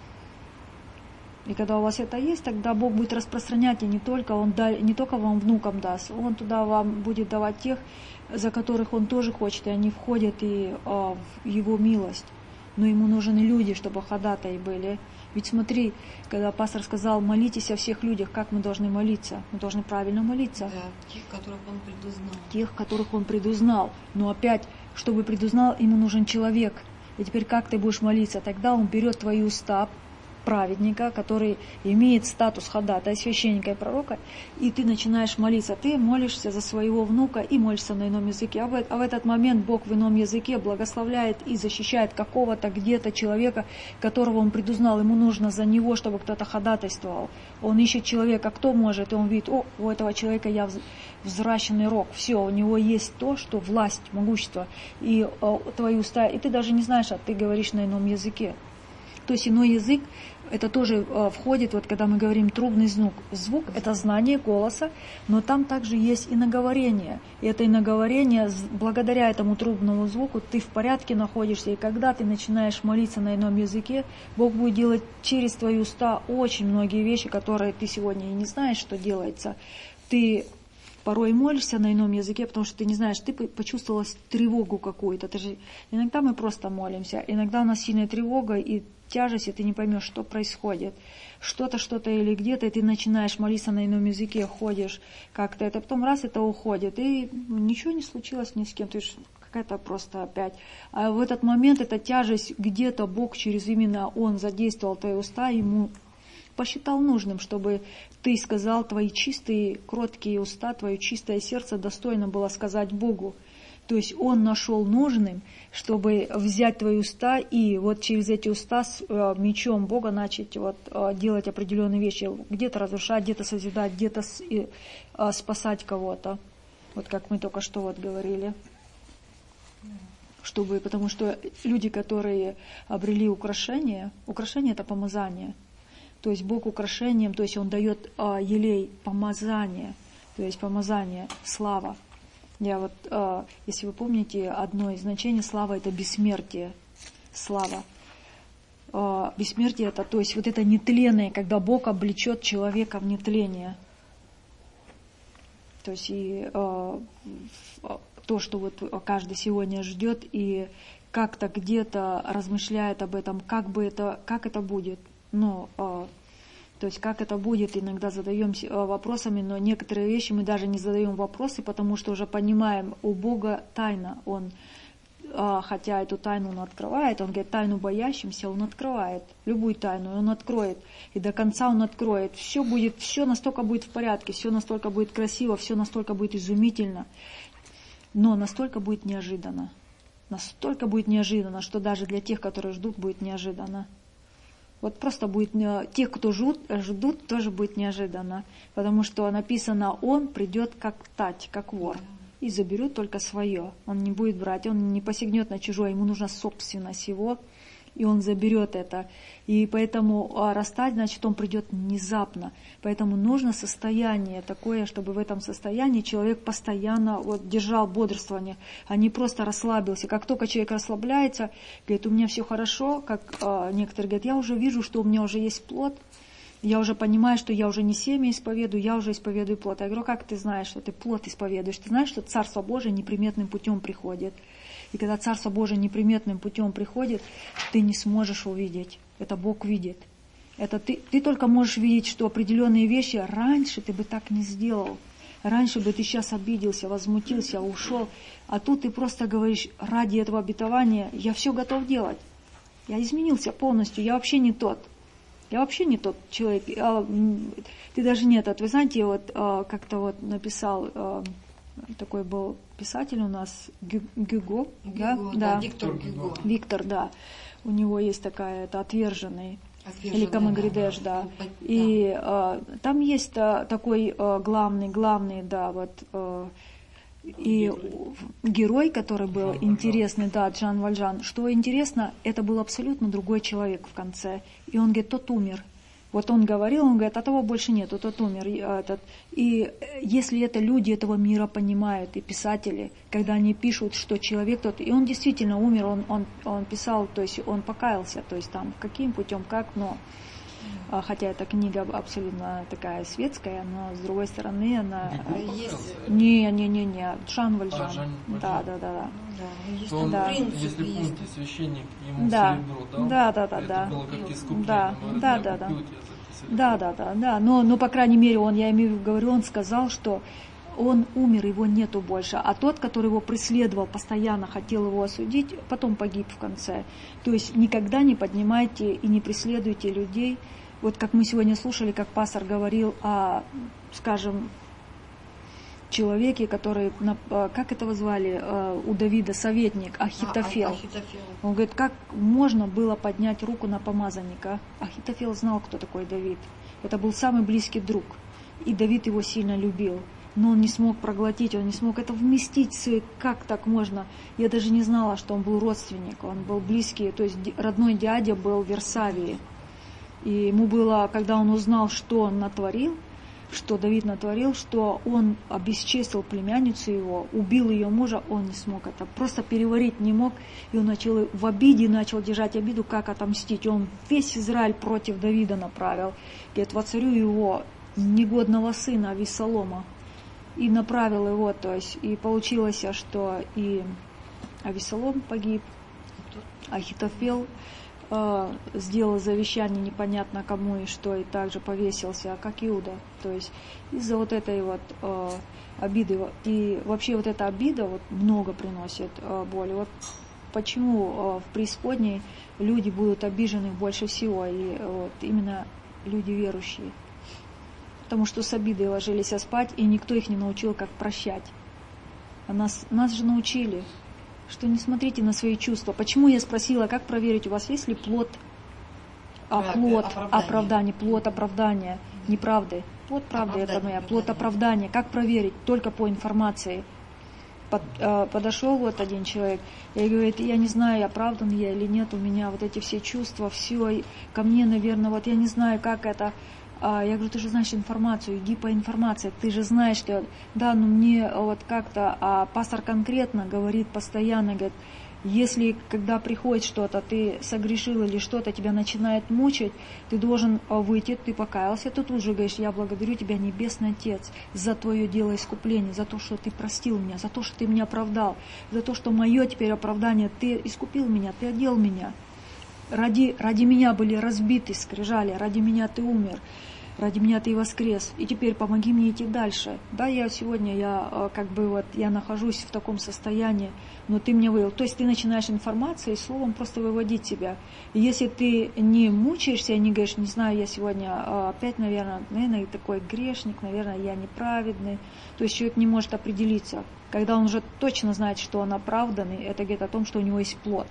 И когда у вас это есть, тогда Бог будет распространять, и не только, Он да, не только вам внукам даст, Он туда вам будет давать тех, за которых Он тоже хочет, и они входят и, а, в Его милость. Но Ему нужны люди, чтобы ходатаи были. Ведь смотри, когда пастор сказал, молитесь о всех людях, как мы должны молиться? Мы должны правильно молиться. Да, тех, которых Он предузнал. Тех, которых Он предузнал. Но опять, чтобы предузнал, ему нужен человек. И теперь как ты будешь молиться? Тогда Он берет твои уста, праведника, который имеет статус ходатая, священника и пророка, и ты начинаешь молиться. Ты молишься за своего внука и молишься на ином языке. А в, а в этот момент Бог в ином языке благословляет и защищает какого-то где-то человека, которого Он предузнал. Ему нужно за него, чтобы кто-то ходатайствовал. Он ищет человека, кто может, и он видит, о, у этого человека я взращенный рог. Все, у него есть то, что власть, могущество, и о, твои уста, и ты даже не знаешь, а ты говоришь на ином языке. То есть иной язык, это тоже э, входит, вот когда мы говорим трубный звук. Звук – это знание голоса, но там также есть и наговорение. И это и наговорение, благодаря этому трубному звуку, ты в порядке находишься. И когда ты начинаешь молиться на ином языке, Бог будет делать через твои уста очень многие вещи, которые ты сегодня и не знаешь, что делается. Ты порой молишься на ином языке, потому что ты не знаешь, ты почувствовала тревогу какую-то. Ты же... Иногда мы просто молимся, иногда у нас сильная тревога и тяжесть, и ты не поймешь, что происходит. Что-то, что-то или где-то, и ты начинаешь молиться на ином языке, ходишь как-то, это потом раз, это уходит, и ничего не случилось ни с кем, то есть какая-то просто опять. А в этот момент эта тяжесть, где-то Бог через именно Он задействовал твои уста, Ему посчитал нужным, чтобы ты сказал, твои чистые, кроткие уста, твое чистое сердце достойно было сказать Богу. То есть Он нашел нужным, чтобы взять твои уста и вот через эти уста с э, мечом Бога начать вот, э, делать определенные вещи. Где-то разрушать, где-то созидать, где-то с, э, э, спасать кого-то. Вот как мы только что вот говорили. Чтобы, потому что люди, которые обрели украшение, украшение это помазание. То есть Бог украшением, то есть Он дает э, елей помазание, то есть помазание, слава. Я вот, э, если вы помните, одно из значений слава это бессмертие. Слава. Э, бессмертие это, то есть вот это нетленное, когда Бог облечет человека в нетление. То есть и э, то, что вот каждый сегодня ждет и как-то где-то размышляет об этом, как бы это, как это будет. Ну, э, то есть как это будет, иногда задаемся вопросами, но некоторые вещи мы даже не задаем вопросы, потому что уже понимаем, у Бога тайна. Он, э, хотя эту тайну Он открывает, Он говорит, тайну боящимся Он открывает, любую тайну Он откроет, и до конца Он откроет. Все будет, все настолько будет в порядке, все настолько будет красиво, все настолько будет изумительно, но настолько будет неожиданно. Настолько будет неожиданно, что даже для тех, которые ждут, будет неожиданно. Вот просто будет, тех, кто ждут, ждут, тоже будет неожиданно. Потому что написано, Он придет как тать, как вор, и заберет только свое. Он не будет брать, Он не посягнет на чужое, ему нужно собственность его, и Он заберет это. И поэтому расстать, значит, Он придет внезапно. Поэтому нужно состояние такое, чтобы в этом состоянии человек постоянно вот, держал бодрствование, а не просто расслабился. Как только человек расслабляется, говорит, у меня все хорошо, как э, некоторые говорят, я уже вижу, что у меня уже есть плод, я уже понимаю, что я уже не семя исповедую, я уже исповедую плод. Я говорю, как ты знаешь, что ты плод исповедуешь? Ты знаешь, что Царство Божие неприметным путем приходит. И когда Царство Божие неприметным путем приходит, ты не сможешь увидеть. Это Бог видит. Это ты, ты только можешь видеть, что определенные вещи раньше ты бы так не сделал. Раньше бы ты сейчас обиделся, возмутился, ушел. А тут ты просто говоришь, ради этого обетования я все готов делать. Я изменился полностью, я вообще не тот. Я вообще не тот человек. Ты даже не тот. Вы знаете, вот как-то вот написал... Такой был писатель у нас, Гюго, Гюго да? Да, Да. Виктор Гюго. Виктор, да. У него есть такая, это «Отверженный». Отверженный, Или Камагридеш, да. да. И а, там есть а, такой а, главный, главный, да, вот, а, и герой. герой, который был Жан интересный, Вальжан. Да, Жан Вальжан. Что интересно, это был абсолютно другой человек в конце. И он говорит, тот умер. Вот он говорил, он говорит, а того больше нету, тот умер. Этот. И если это люди этого мира понимают, и писатели, когда они пишут, что человек тот, и он действительно умер, он, он, он писал, то есть он покаялся, то есть там каким путем, как, но, хотя эта книга абсолютно такая светская, но с другой стороны она... Есть... Не, не, не, не, Жан Вальжан. А, Жан Вальжан. Да, да, да, да. Да, есть Он, да. принцип, если есть. помните, священник ему Да. серебро дал, Да, да, да, это да. было как искупление. Да, Он говорит, да, я да, да. купил тебе за это серебро. Да, да, да, да. Но, но, по крайней мере, он, я имею в виду, говорю, он сказал, что он умер, его нету больше. А тот, который его преследовал, постоянно хотел его осудить, потом погиб в конце. То есть никогда не поднимайте и не преследуйте людей. Вот как мы сегодня слушали, как пастор говорил о, скажем, человеке, который, как этого звали, у Давида, советник, Ахитофел. А, Ахитофел. Он говорит, как можно было поднять руку на помазанника? Ахитофел знал, кто такой Давид. Это был самый близкий друг. И Давид его сильно любил. Но он не смог проглотить, он не смог это вместить. Как так можно? Я даже не знала, что он был родственник. Он был близкий, то есть родной дядя был в Версавии. И ему было, когда он узнал, что он натворил, что Давид натворил, что он обесчестил племянницу его, убил ее мужа, он не смог это, просто переварить не мог, и он начал в обиде, начал держать обиду, как отомстить. Он весь Израиль против Давида направил, говорит, воцарю его негодного сына Авессалома. и направил его, то есть, и получилось, что и Авесолом погиб, Ахитофел э, сделал завещание непонятно кому и что, и также повесился, как Иуда. То есть из-за вот этой вот э, обиды, и вообще вот эта обида вот много приносит э, боли. Вот почему э, в преисподней люди будут обижены больше всего, и э, вот именно люди верующие. Потому что с обидой ложились спать, и никто их не научил, как прощать. А нас, нас же научили, что не смотрите на свои чувства. Почему я спросила, как проверить, у вас есть ли плод, а, плод оправдание. оправдания, плод оправдания, неправды. Плод правды, это моя, плод оправдания. Как проверить? Только по информации. Под, э, подошел вот один человек и говорит, я не знаю, оправдан я или нет, у меня вот эти все чувства, все ко мне, наверное, вот я не знаю, как это. А я говорю, ты же знаешь информацию, иди по информации, ты же знаешь, что да, ну мне вот как-то, а пастор конкретно говорит постоянно, говорит, если когда приходит что-то, ты согрешил или что-то тебя начинает мучить, ты должен выйти, ты покаялся, ты тут же говоришь, я благодарю тебя, Небесный Отец, за твое дело искупления, за то, что ты простил меня, за то, что ты меня оправдал, за то, что мое теперь оправдание, ты искупил меня, ты одел меня. Ради, ради меня были разбиты скрижали, ради меня ты умер, ради меня ты воскрес, и теперь помоги мне идти дальше. Да, я сегодня, я как бы вот, я нахожусь в таком состоянии, но ты меня вывел. То есть ты начинаешь информацией, словом просто выводить себя. И если ты не мучаешься и не говоришь, не знаю, я сегодня опять, наверное, наверное, такой грешник, наверное, я неправедный, то есть человек не может определиться. Когда он уже точно знает, что он оправданный, это говорит о том, что у него есть плод.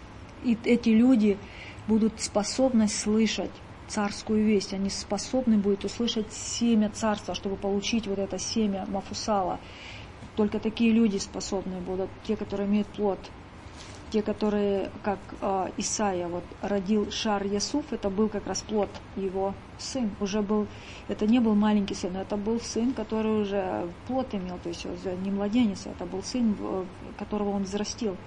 И эти люди будут способны слышать царскую весть, они способны будут услышать семя царства, чтобы получить вот это семя Мафусала. Только такие люди способны будут, те, которые имеют плод, те, которые, как э, Исаия вот, родил Шар Ясуф, это был как раз плод, его сын, уже был, это не был маленький сын, это был сын, который уже плод имел, то есть не младенец, это был сын, которого он взрастил.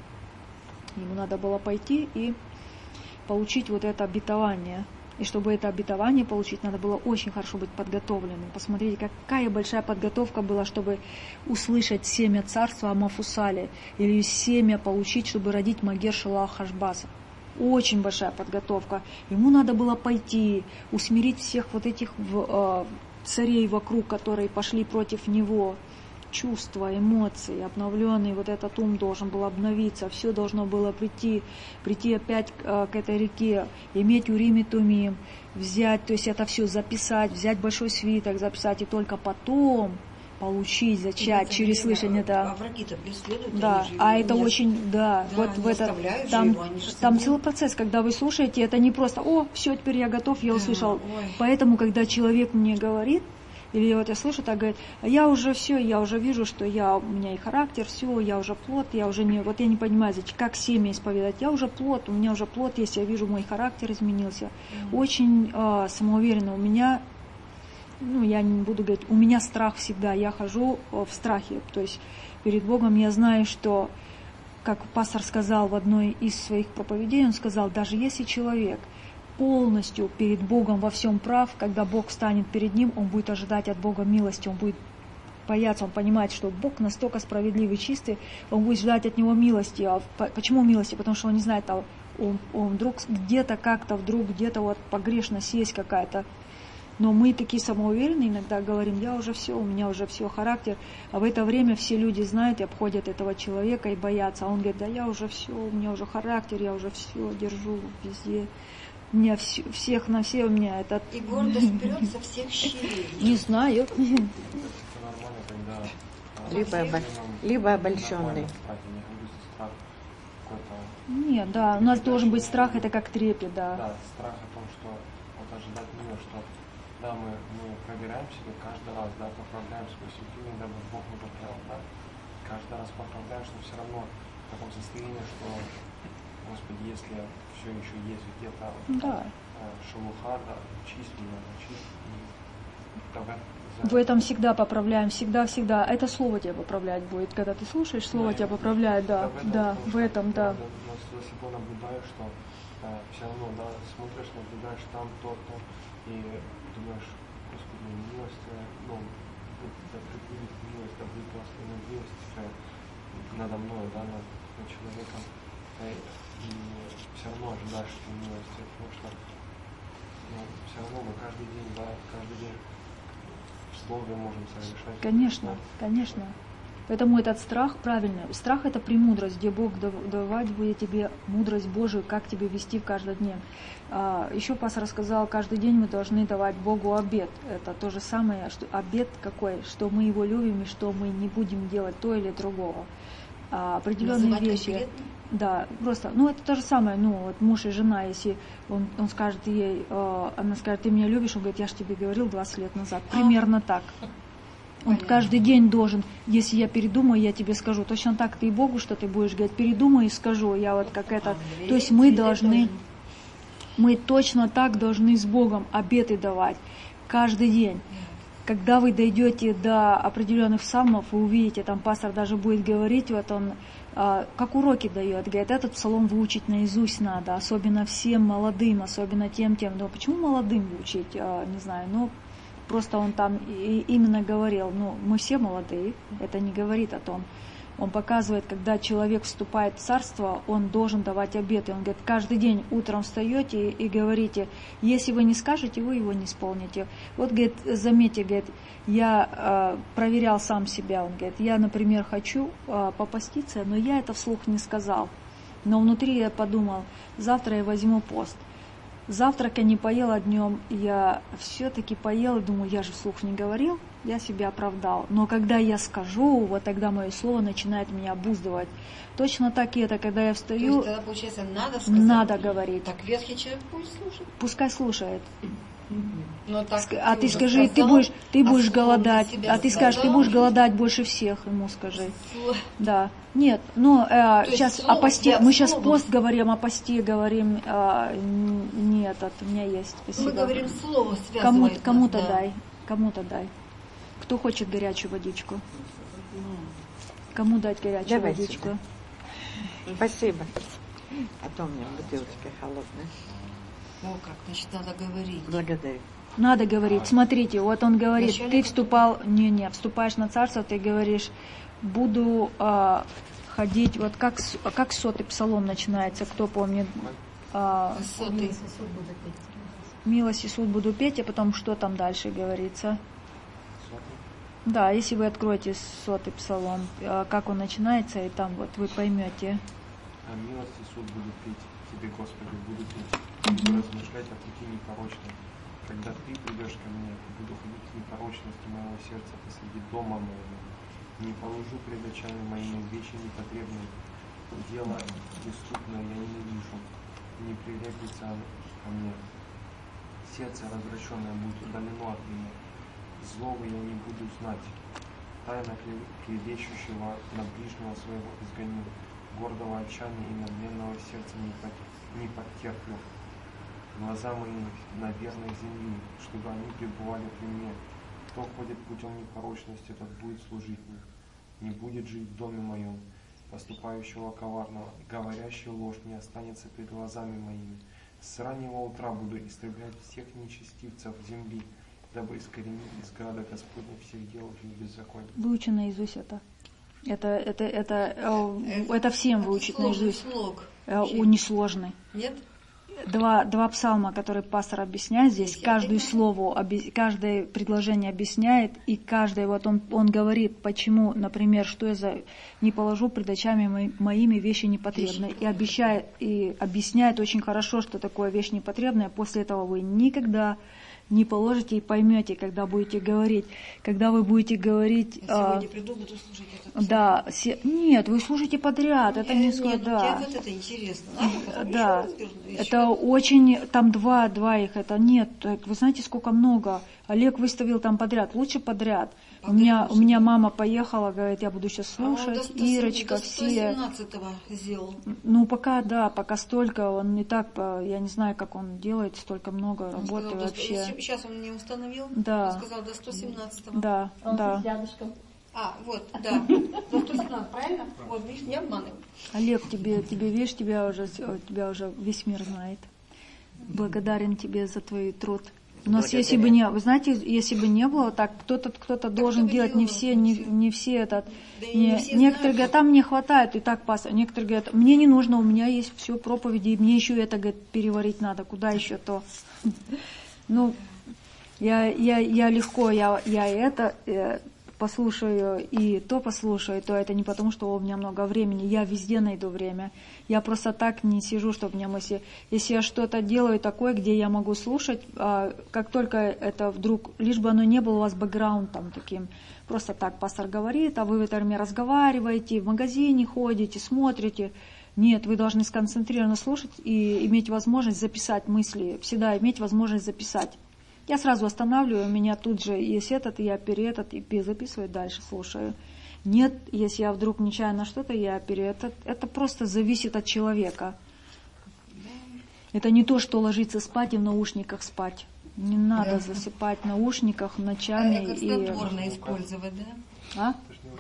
Ему надо было пойти и получить вот это обетование. И чтобы это обетование получить, надо было очень хорошо быть подготовленным. Посмотрите, какая большая подготовка была, чтобы услышать семя царства о Мафусале, или семя получить, чтобы родить Магер-Шалах Хашбаса. Очень большая подготовка. Ему надо было пойти, усмирить всех вот этих э, царей вокруг, которые пошли против него. Чувства, эмоции, обновленный вот этот ум должен был обновиться, все должно было прийти, прийти опять к, к этой реке, иметь урим и тумим, взять, то есть это все записать, взять большой свиток, записать и только потом получить, зачать через слышание. Да. А враги-то преследуют. Да, же а его это не, очень, да, да вот в это, там, его, там целый процесс, когда вы слушаете, это не просто, о, все, теперь я готов, я да, услышал. ой. Поэтому, когда человек мне говорит, или вот я слышу, так говорит, я уже все, я уже вижу, что я, у меня и характер, все, я уже плод, я уже не, вот я не понимаю, зачем, как семя исповедать, я уже плод, у меня уже плод есть, я вижу, мой характер изменился. Mm-hmm. Очень э, самоуверенно, у меня, ну, я не буду говорить, у меня страх всегда, я хожу в страхе, то есть перед Богом я знаю, что, как пастор сказал в одной из своих проповедей, он сказал, даже если человек полностью перед Богом во всем прав, когда Бог встанет перед ним, он будет ожидать от Бога милости, он будет бояться, он понимает, что Бог настолько справедливый, чистый, он будет ждать от него милости. А почему милости? Потому что он не знает, а он, он вдруг где-то как-то, вдруг где-то вот погрешность есть какая-то. Но мы такие самоуверенные иногда говорим, я уже все, у меня уже все, характер. А в это время все люди знают и обходят этого человека и боятся. А он говорит, да я уже все, у меня уже характер, я уже все держу везде. У меня вс- всех на все, у меня этот... И гордость берет со всех щелей. Не знаю. Либо, обо... либо обольщенный. Нет, да, у нас должен быть страх, это как трепет, да. Да, страх о том, что вот ожидать мира, что да, мы, мы проверяем себя каждый раз, да, поправляем свой светильник, дабы Бог не поправил, да. Каждый раз поправляем, что все равно в таком состоянии, что, Господи, если все еще есть где-то да. шелуха, да, чисть меня, чисть, тогда... В этом всегда поправляем, всегда-всегда. Это слово тебя поправлять будет, когда ты слушаешь, слово да, тебя поправляет, да, да, в этом, да. Но если ты наблюдаешь, что э, все равно, да, смотришь, наблюдаешь там то-то, и думаешь, Господи, милость, ну, да пребудет милость, да будет благословена милость такая надо мной, да, над, над человеком. И все равно ожидаешь этой милости, потому что ну, все равно мы каждый день, да, каждый день в слове можем совершать. Конечно, конечно. Поэтому этот страх правильный. Страх — это премудрость, где Бог давать будет тебе мудрость Божию, как тебе вести в каждый день. А, еще пастор сказал, каждый день мы должны давать Богу обет. Это то же самое, что обет какой, что мы Его любим и что мы не будем делать то или другого. А, определенные Называть вещи. конкретно? Да, просто, ну это то же самое, ну вот муж и жена, если он, он скажет ей, э, она скажет, ты меня любишь, он говорит, я же тебе говорил двадцать лет назад, примерно а. так. Он Понятно. Каждый день должен, если я передумаю, я тебе скажу. Точно так ты и Богу, что ты будешь говорить, передумаю и скажу. Я вот как это. То есть мы должны, мы точно так должны с Богом обеты давать каждый день. Когда вы дойдете до определенных псалмов, вы увидите, там пастор даже будет говорить, вот он, как уроки дает, говорит, этот псалом выучить наизусть надо, особенно всем молодым, особенно тем, тем. Но почему молодым учить, не знаю, ну, просто он там именно говорил, ну, мы все молодые, это не говорит о том. Он показывает, когда человек вступает в царство, он должен давать обеты. Он говорит, каждый день утром встаете и говорите, если вы не скажете, вы его не исполните. Вот, говорит, заметьте, говорит, я э, проверял сам себя. Он говорит, я, например, хочу э, попаститься, но я это вслух не сказал. Но внутри я подумал, завтра я возьму пост. Завтрака не поела днем, я все-таки поела, думаю, я же вслух не говорил, я себя оправдал. Но когда я скажу, вот тогда мое слово начинает меня обуздывать. Точно так и это, когда я встаю... То есть тогда, получается, надо сказать? Надо говорить. Так ветхий человек пусть слушает? Пускай слушает. Но так а ты, ты скажи, сказал, ты будешь, ты будешь а голодать, а ты сказал, скажешь, ты будешь голодать больше всех, ему скажи. Слово. Да. Нет, ну э, сейчас слово, о посте, да, мы сейчас слово. пост говорим, о посте говорим, э, нет, это у меня есть, спасибо. Мы говорим слово связывает Кому-то, нас, кому-то да. дай, кому-то дай. Кто хочет горячую водичку? Кому дать горячую Давай водичку? Сюда. Спасибо. А то у меня бутылочка холодная. О, как, значит, надо говорить. Благодарю. Надо говорить. Смотрите, вот он говорит, Вначале ты вступал, не, не, вступаешь на царство, ты говоришь, буду э, ходить, вот как, как сотый псалом начинается, кто помнит? Э, Сотый. Милость и суд буду петь, а потом что там дальше говорится? Да, если вы откроете сотый псалом, э, как он начинается, и там вот вы поймете. А милость и суд буду петь, тебе, Господи, буду петь, буду размышлять о пути непорочном. Когда ты придешь ко мне, буду ходить в непорочности моего сердца посреди дома моего. Не положу пред очами моими вещи непотребные. Дело преступное я ненавижу. Не прилепится ко мне. Сердце развращенное будет удалено от меня. Злого я не буду знать. Тайно клевещущего на ближнего своего изгоню. Гордого отчаяния и надменного сердца не потерплю. Глаза мои на верной земли, чтобы они пребывали при мне. Кто ходит путем непорочности, тот будет служить мне. Не будет жить в доме моем, поступающего коварного, говорящий ложь не останется перед глазами моими. С раннего утра буду истреблять всех нечестивцев земли, дабы искоренить из града Господня всех делающих беззаконие. Выучи наизусть это. Это, это, это, это, это всем выучить наизусть. Слог. Он несложный. Нет? Два, два псалма, которые пастор объясняет здесь, каждое слово, каждое предложение объясняет, и каждое, вот он, он говорит, почему, например, что я за не положу пред очами моими вещи непотребные, и обещает, и объясняет очень хорошо, что такое вещь непотребная, после этого вы никогда не положите и поймете, когда будете говорить. Когда вы будете говорить... Я сегодня а, приду, буду слушать это. Да, се, нет, вы слушайте подряд, это не сказать, да. Мне вот это интересно. Да, да. Это очень, там два, два их, это нет, вы знаете, сколько много. Олег выставил там подряд, лучше подряд. У меня, у меня мама поехала, говорит, я буду сейчас слушать, а Ирочка, до сто семнадцатого сделал. Ну, пока, да, пока столько, он не так, я не знаю, как он делает, столько много он работы сказал, вообще. сто, сейчас он не установил? Да. Он сказал до сто семнадцатого. Да, он да. рядышком. А, вот, да, до сто семнадцатого, правильно? Вот, видишь, не обманывай. Олег, тебе, тебе, видишь, тебя уже, тебя уже весь мир знает. Благодарен тебе за твой труд. У нас, если бы не, вы знаете, если бы не было, так кто-то кто-то должен делать, не все, не, не все этот, Да и не, не все некоторые знают, говорят, там мне хватает, и так пас, некоторые говорят, мне не нужно, у меня есть все проповеди, и мне еще это, говорит, переварить надо, куда еще то. Ну, я, я, я легко, я, я это э, послушаю, и то послушаю, то это не потому, что у меня много времени, я везде найду время. Я просто так не сижу, чтобы у меня мысли. Если я что-то делаю такое, где я могу слушать, а, как только это вдруг, лишь бы оно не было у вас бэкграундом таким, просто так пастор говорит, а вы в это время разговариваете, в магазине ходите, смотрите. Нет, вы должны сконцентрированно слушать и иметь возможность записать мысли, всегда иметь возможность записать. Я сразу останавливаю, у меня тут же есть этот, я переэтот, и записываю, дальше слушаю. Нет, если я вдруг нечаянно что-то, я переэтот. Это просто зависит от человека. Это не то, что ложиться спать и в наушниках спать. Не надо Да. засыпать в наушниках ночами. Как и... снотворное использовать, да? А?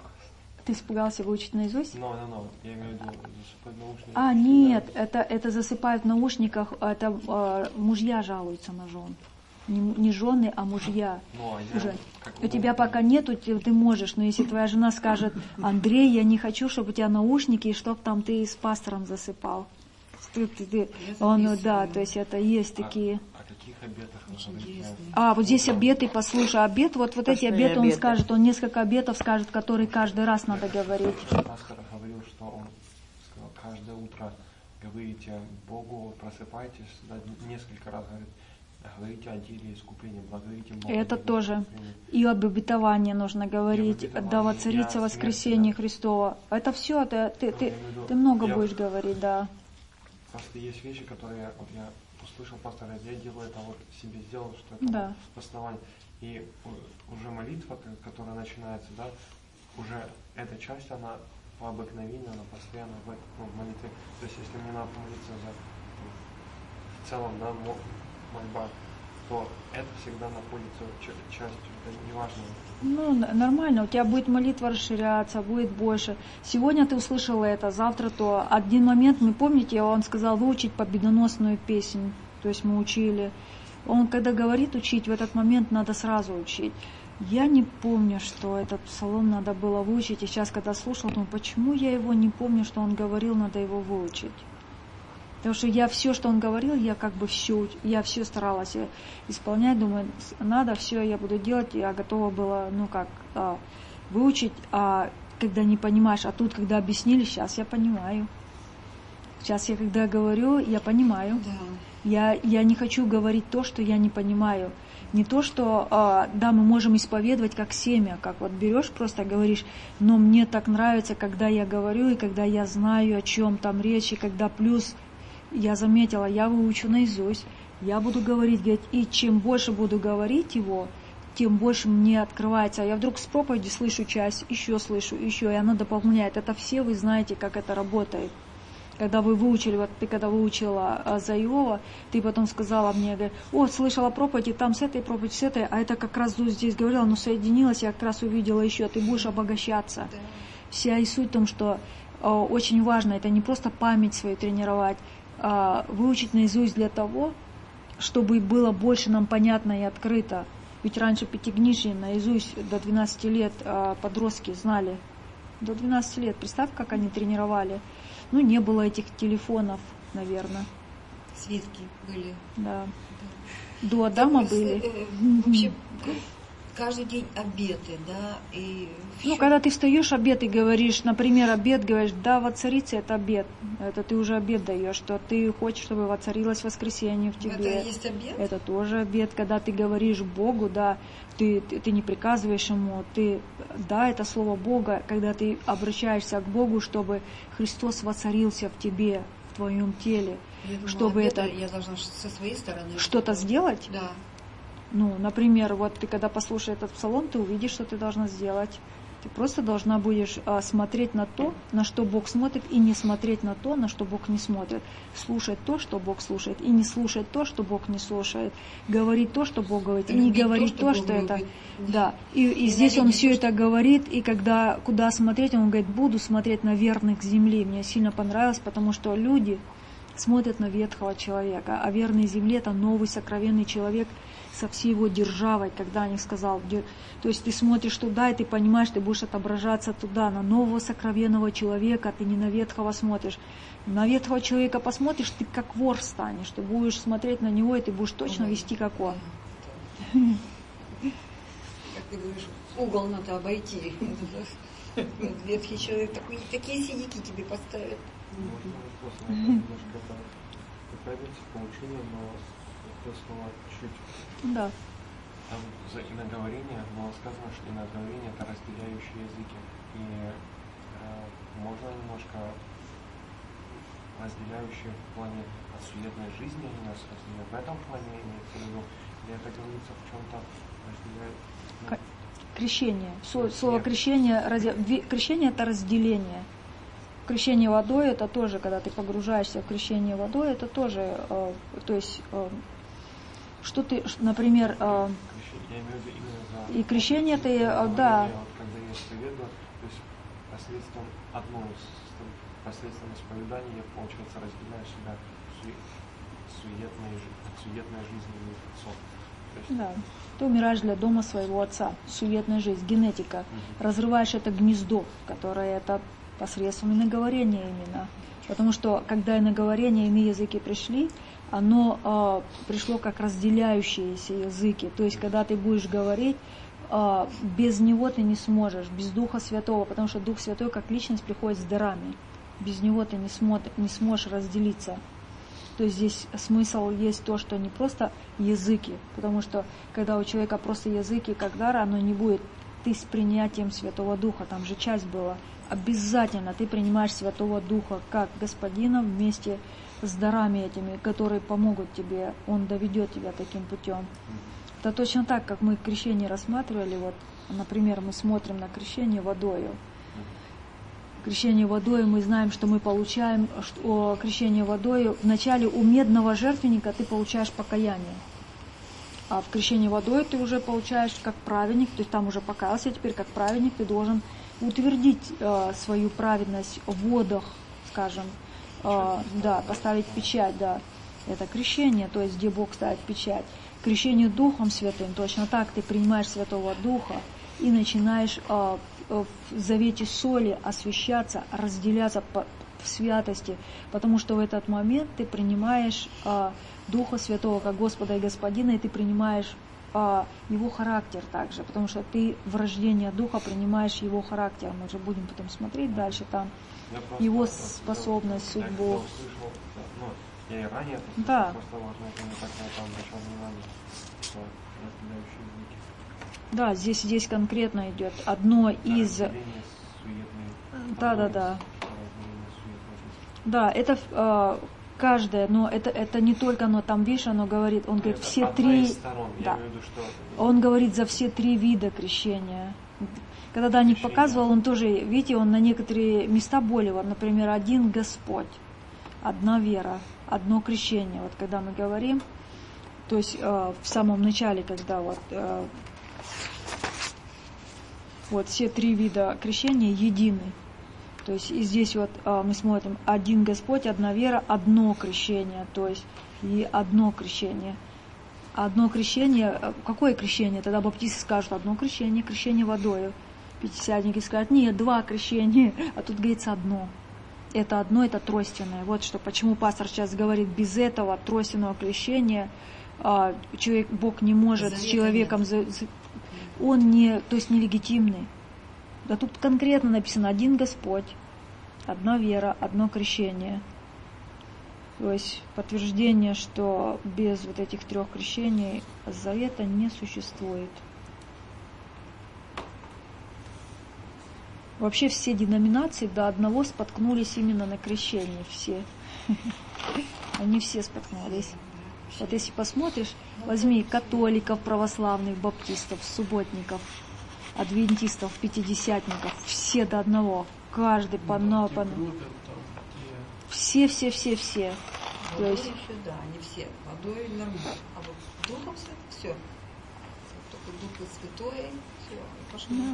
Ты испугался выучить наизусть? Но, но, но, я имею в виду засыпать наушники. А, нет, это, это засыпают в наушниках, это э, мужья жалуются на жен. Не, не жены, а мужья. Ну, а я, Уже. как У тебя пока нету, ты, ты можешь, но если твоя жена скажет, Андрей, я не хочу, чтобы у тебя наушники, и чтоб там ты с пастором засыпал. Ты, ты, ты. Он, ну, да, то есть это есть А- такие. О каких обетах вы Очень говорите? интересно. А, вот здесь обеты, послушай, обет, вот, вот эти Простые обеты он обеты. скажет, он несколько обетов скажет, которые каждый раз надо говорить. Пастор говорил, что он сказал, каждое утро говорите Богу, просыпайтесь, да, несколько раз говорит, говорите о деле искупления, благодарите Бога. Это за тоже. искупление. И об обетовании нужно говорить, И об обетовании, да и воцарится о воскресение смерти, да. Христова. Это все, ты, ты, Ну, ты, я имею в виду, ты много я- будешь говорить, да. Просто есть вещи, которые я, вот я услышал пастора, я делаю это, вот себе сделал, что это Да. вот основание. И у- уже молитва, ко- которая начинается, да, уже эта часть, она по обыкновению, она постоянно в, ну, в молитве. То есть если мне надо помолиться за там, в целом, да, мо- мольба, то это всегда находится ч- частью, это не важно. Ну, н- нормально, у тебя будет молитва расширяться, будет больше. Сегодня ты услышал это, завтра то. Один момент, мы помните, он сказал выучить победоносную песнь, то есть мы учили. Он когда говорит учить, в этот момент надо сразу учить. Я не помню, что этот псалом надо было выучить, и сейчас, когда слушал, думаю, почему я его не помню, что он говорил, надо его выучить. Потому что я все, что он говорил, я как бы все, я все старалась исполнять, думаю, надо, все, я буду делать, я готова была, ну как, а, выучить, а когда не понимаешь, а тут, когда объяснили, сейчас я понимаю. Сейчас я, когда говорю, я понимаю. Да. Я, я не хочу говорить то, что я не понимаю. Не то, что, а, да, мы можем исповедовать как семя, как вот берешь, просто говоришь, но мне так нравится, когда я говорю, и когда я знаю, о чем там речь, и когда плюс... Я заметила, я выучу наизусть, я буду говорить, говорить, и чем больше буду говорить его, тем больше мне открывается. А я вдруг с проповеди слышу часть, еще слышу, еще, и она дополняет. Это все вы знаете, как это работает. Когда вы выучили, вот ты когда выучила а, за Иова, ты потом сказала мне, говорит, о, слышала проповеди, там с этой проповеди, с этой, а это как раз здесь говорила, но соединилась, я как раз увидела еще, ты будешь обогащаться. Да. Вся и суть в том, что а, очень важно, это не просто память свою тренировать, а выучить наизусть для того, чтобы было больше нам понятно и открыто. Ведь раньше пятикнижие наизусть до двенадцати лет а, подростки знали. До двенадцати лет. Представь, как они тренировали. Ну, не было этих телефонов, наверное. Светки были. Да. До Адама Так, были. э, Вообще, каждый день обеты, да, и... Ну, всё. когда ты встаешь, обед и говоришь, например, обед, говоришь, да, воцарится, это обед. Это ты уже обед даешь, что ты хочешь, чтобы воцарилось воскресенье в тебе. Это и есть обед? Это тоже обет, когда ты говоришь Богу, да, ты, ты, ты не приказываешь Ему, ты, да, это слово Бога, когда ты обращаешься к Богу, чтобы Христос воцарился в тебе, в твоем теле, Я думала, чтобы обед, это я должна со своей стороны что-то сделать. Да. Ну, например, вот ты когда послушаешь этот псалом, ты увидишь, что ты должна сделать. Ты просто должна будешь а, смотреть на то, на что Бог смотрит, и не смотреть на то, на что Бог не смотрит. Слушать то, что Бог слушает, и не слушать то, что Бог не слушает. Говорить то, что Бог говорит, и не Любить говорить то, то, что что Бог это... любит. Да, и, и Ненавидеть здесь он то, все что- это говорит, и когда куда смотреть, он говорит, буду смотреть на верных земли. Мне сильно понравилось, потому что люди смотрят на ветхого человека, а верный земле это новый сокровенный человек со всей его державой, когда о них сказал. То есть ты смотришь туда, и ты понимаешь, ты будешь отображаться туда, на нового сокровенного человека, ты не на ветхого смотришь. На ветхого человека посмотришь, ты как вор станешь, ты будешь смотреть на него, и ты будешь точно вести как он. Как ты говоришь, угол надо обойти. Ветхий человек, такой, такие синяки тебе поставят. Можно вопрос, немножко это разница получения, но это слово чуть. Да. Там за иноговорение было сказано, что иноговорение это разделяющие языки. И э, можно немножко разделяющие в плане от суетной жизни, они нас разделяют. В этом плане имеется в виду, или это говорится в чем-то разделяет. Ну, крещение. Слово крещение, крещение это разделение. Крещение водой это тоже, когда ты погружаешься в крещение водой, это тоже, э, то есть, э, что ты, например, э, я имею в виду именно за... и крещение это, э, говорили, да. Вот, когда я исповедую, то есть посредством одной, посредством исповедания я, получается, разделяю себя суетной, суетной жизнью отцом. Да. Ты умираешь для дома своего отца, суетная жизнь, генетика. Угу. Разрываешь это гнездо, которое это посредством иноговорения именно. Потому что, когда иноговорения, иные языки пришли, оно э, пришло как разделяющиеся языки. То есть, когда ты будешь говорить, э, без него ты не сможешь, без Духа Святого, потому что Дух Святой как личность приходит с дарами. Без него ты не, смо- не сможешь разделиться. То есть здесь смысл есть то, что не просто языки, потому что когда у человека просто языки как дар, оно не будет. Ты с принятием Святого Духа, там же часть была, обязательно ты принимаешь Святого Духа как Господина вместе с дарами этими, которые помогут тебе, Он доведет тебя таким путем. Это точно так, как мы крещение рассматривали, вот, например, мы смотрим на крещение водою. Крещение водой, мы знаем, что мы получаем что, крещение водой. Вначале у медного жертвенника ты получаешь покаяние. А в крещении водой ты уже получаешь как праведник, то есть там уже покаялся, теперь как праведник ты должен утвердить э, свою праведность в водах, скажем, э, да, поставить печать, да. Это крещение, то есть где Бог ставит печать. Крещение Духом Святым, точно так, ты принимаешь Святого Духа и начинаешь э, в завете соли освящаться, разделяться по, в святости, потому что в этот момент ты принимаешь а, Духа Святого как Господа и Господина, и ты принимаешь а, Его характер также, потому что ты в рождении Духа принимаешь Его характер. Мы же будем потом смотреть дальше там Его способность, судьбу. Я и ранее это слышал, да. Просто важно это не так, я там обращал внимание, что разделяющие языки. Да, здесь, здесь конкретно идет одно из... Да, да, да. Да, это э, каждое, но это, это не только оно, там, видишь, оно говорит, он говорит, это все три... Сторон, да. виду, что... Он говорит за все три вида крещения. Когда Даник крещение. Показывал, он тоже, видите, он на некоторые места более, вот, например, один Господь, одна вера, одно крещение. Вот когда мы говорим, то есть э, в самом начале, когда вот... Э, Вот все три вида крещения едины. То есть и здесь вот а, мы смотрим один Господь, одна вера, одно крещение. То есть и одно крещение. Одно крещение, какое крещение? Тогда баптисты скажут одно крещение, крещение водою. Пятидесятники скажут, нет, два крещения, а тут говорится одно. Это одно, это тройственное. Вот что, почему пастор сейчас говорит, без этого тройственного крещения а, человек, Бог не может Завета с человеком... За, он не, то есть нелегитимный. Да тут конкретно написано один Господь, одна вера, одно крещение. То есть подтверждение, что без вот этих трех крещений завета не существует. Вообще все деноминации до одного споткнулись именно на крещении. Все. Они все споткнулись. Вот если посмотришь, возьми католиков, православных, баптистов, субботников, адвентистов, пятидесятников, все до одного, каждый по одному, по одному. Все, все, все, все. То есть... еще, да, не все. Водой нормально. А вот Духом все. Только Дух Святой, все, пошло. Да.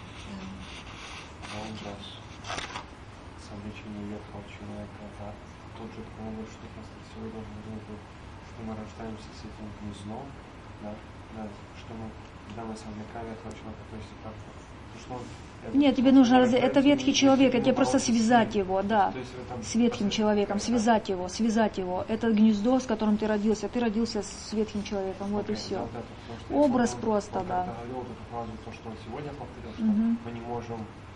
А он раз совлечение ветхого человека, да, тот же повод, что просто сегодня говорил, что мы рождаемся с этим гнездом, да, да, что мы, когда мы совлекали этого человека, то есть это, что он, это, Нет, тебе нужно, раз... это ветхий человек, а тебе просто связать его, да, с ветхим человеком, связать его, связать его. Это гнездо, с которым ты родился, ты родился с ветхим человеком, вот и все. Образ просто, да. Я говорил эту фразу, то, что он сегодня повторил, что Угу. мы не можем,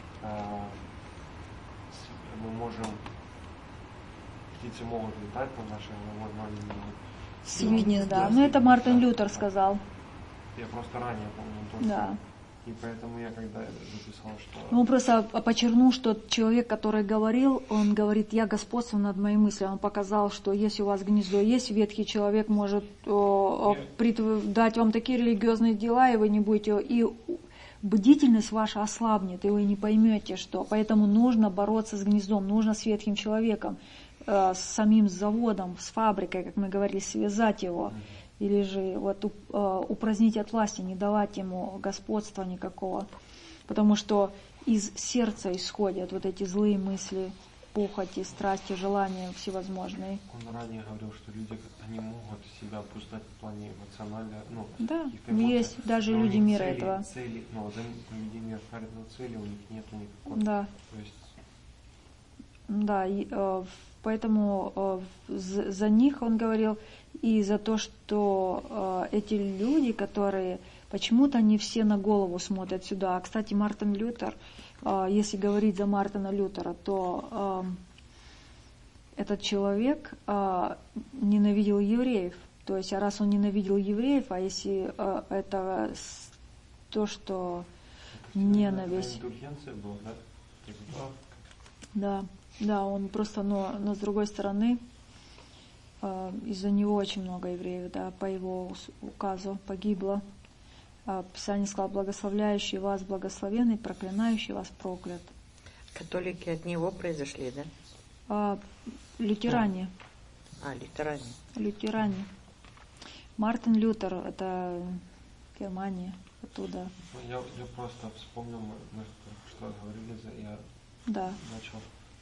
мы можем, птицы могут летать по нашей нормальной. Свиньи, да. Ну это Мартин Лютер сказал. Я просто ранее помню. Да. И поэтому я когда записал, что... Ну, он просто подчеркнул, что человек, который говорил, он говорит, я господствую над моей мыслью. Он показал, что если у вас гнездо есть, ветхий человек может о, о, дать вам такие религиозные дела, и вы не будете... И бдительность ваша ослабнет, и вы не поймете, что... Поэтому нужно бороться с гнездом, нужно с ветхим человеком, э, с самим заводом, с фабрикой, как мы говорили, связать его. Или же вот, упразднить от власти, не давать ему господства никакого. Потому что из сердца исходят вот эти злые мысли, похоти, страсти, желания всевозможные. Он ранее говорил, что люди, они могут себя опускать в плане эмоционально, ну, да, эмоций, есть даже люди мира цели, этого. Цели, но за людей мира ставят на цели, у них нету никакой. Да. То есть... Да, и, э, поэтому э, за, за них он говорил, и за то, что э, эти люди, которые почему-то не все на голову смотрят сюда. А, кстати, Мартин Лютер, э, если говорить за Мартина Лютера, то э, этот человек э, ненавидел евреев. То есть, а раз он ненавидел евреев, а если э, это то, что это ненависть... Была, да? Да, да, он просто, но, но с другой стороны... Из-за него очень много евреев, да, по его указу погибло. Писание сказало, благословляющий вас благословенный, проклинающий вас проклят. Католики от него произошли, да? А, лютеране. А, лютеране. Лютеране. Мартин Лютер, это Германия, оттуда. Я, я просто вспомнил, мы что говорили, я да. начал.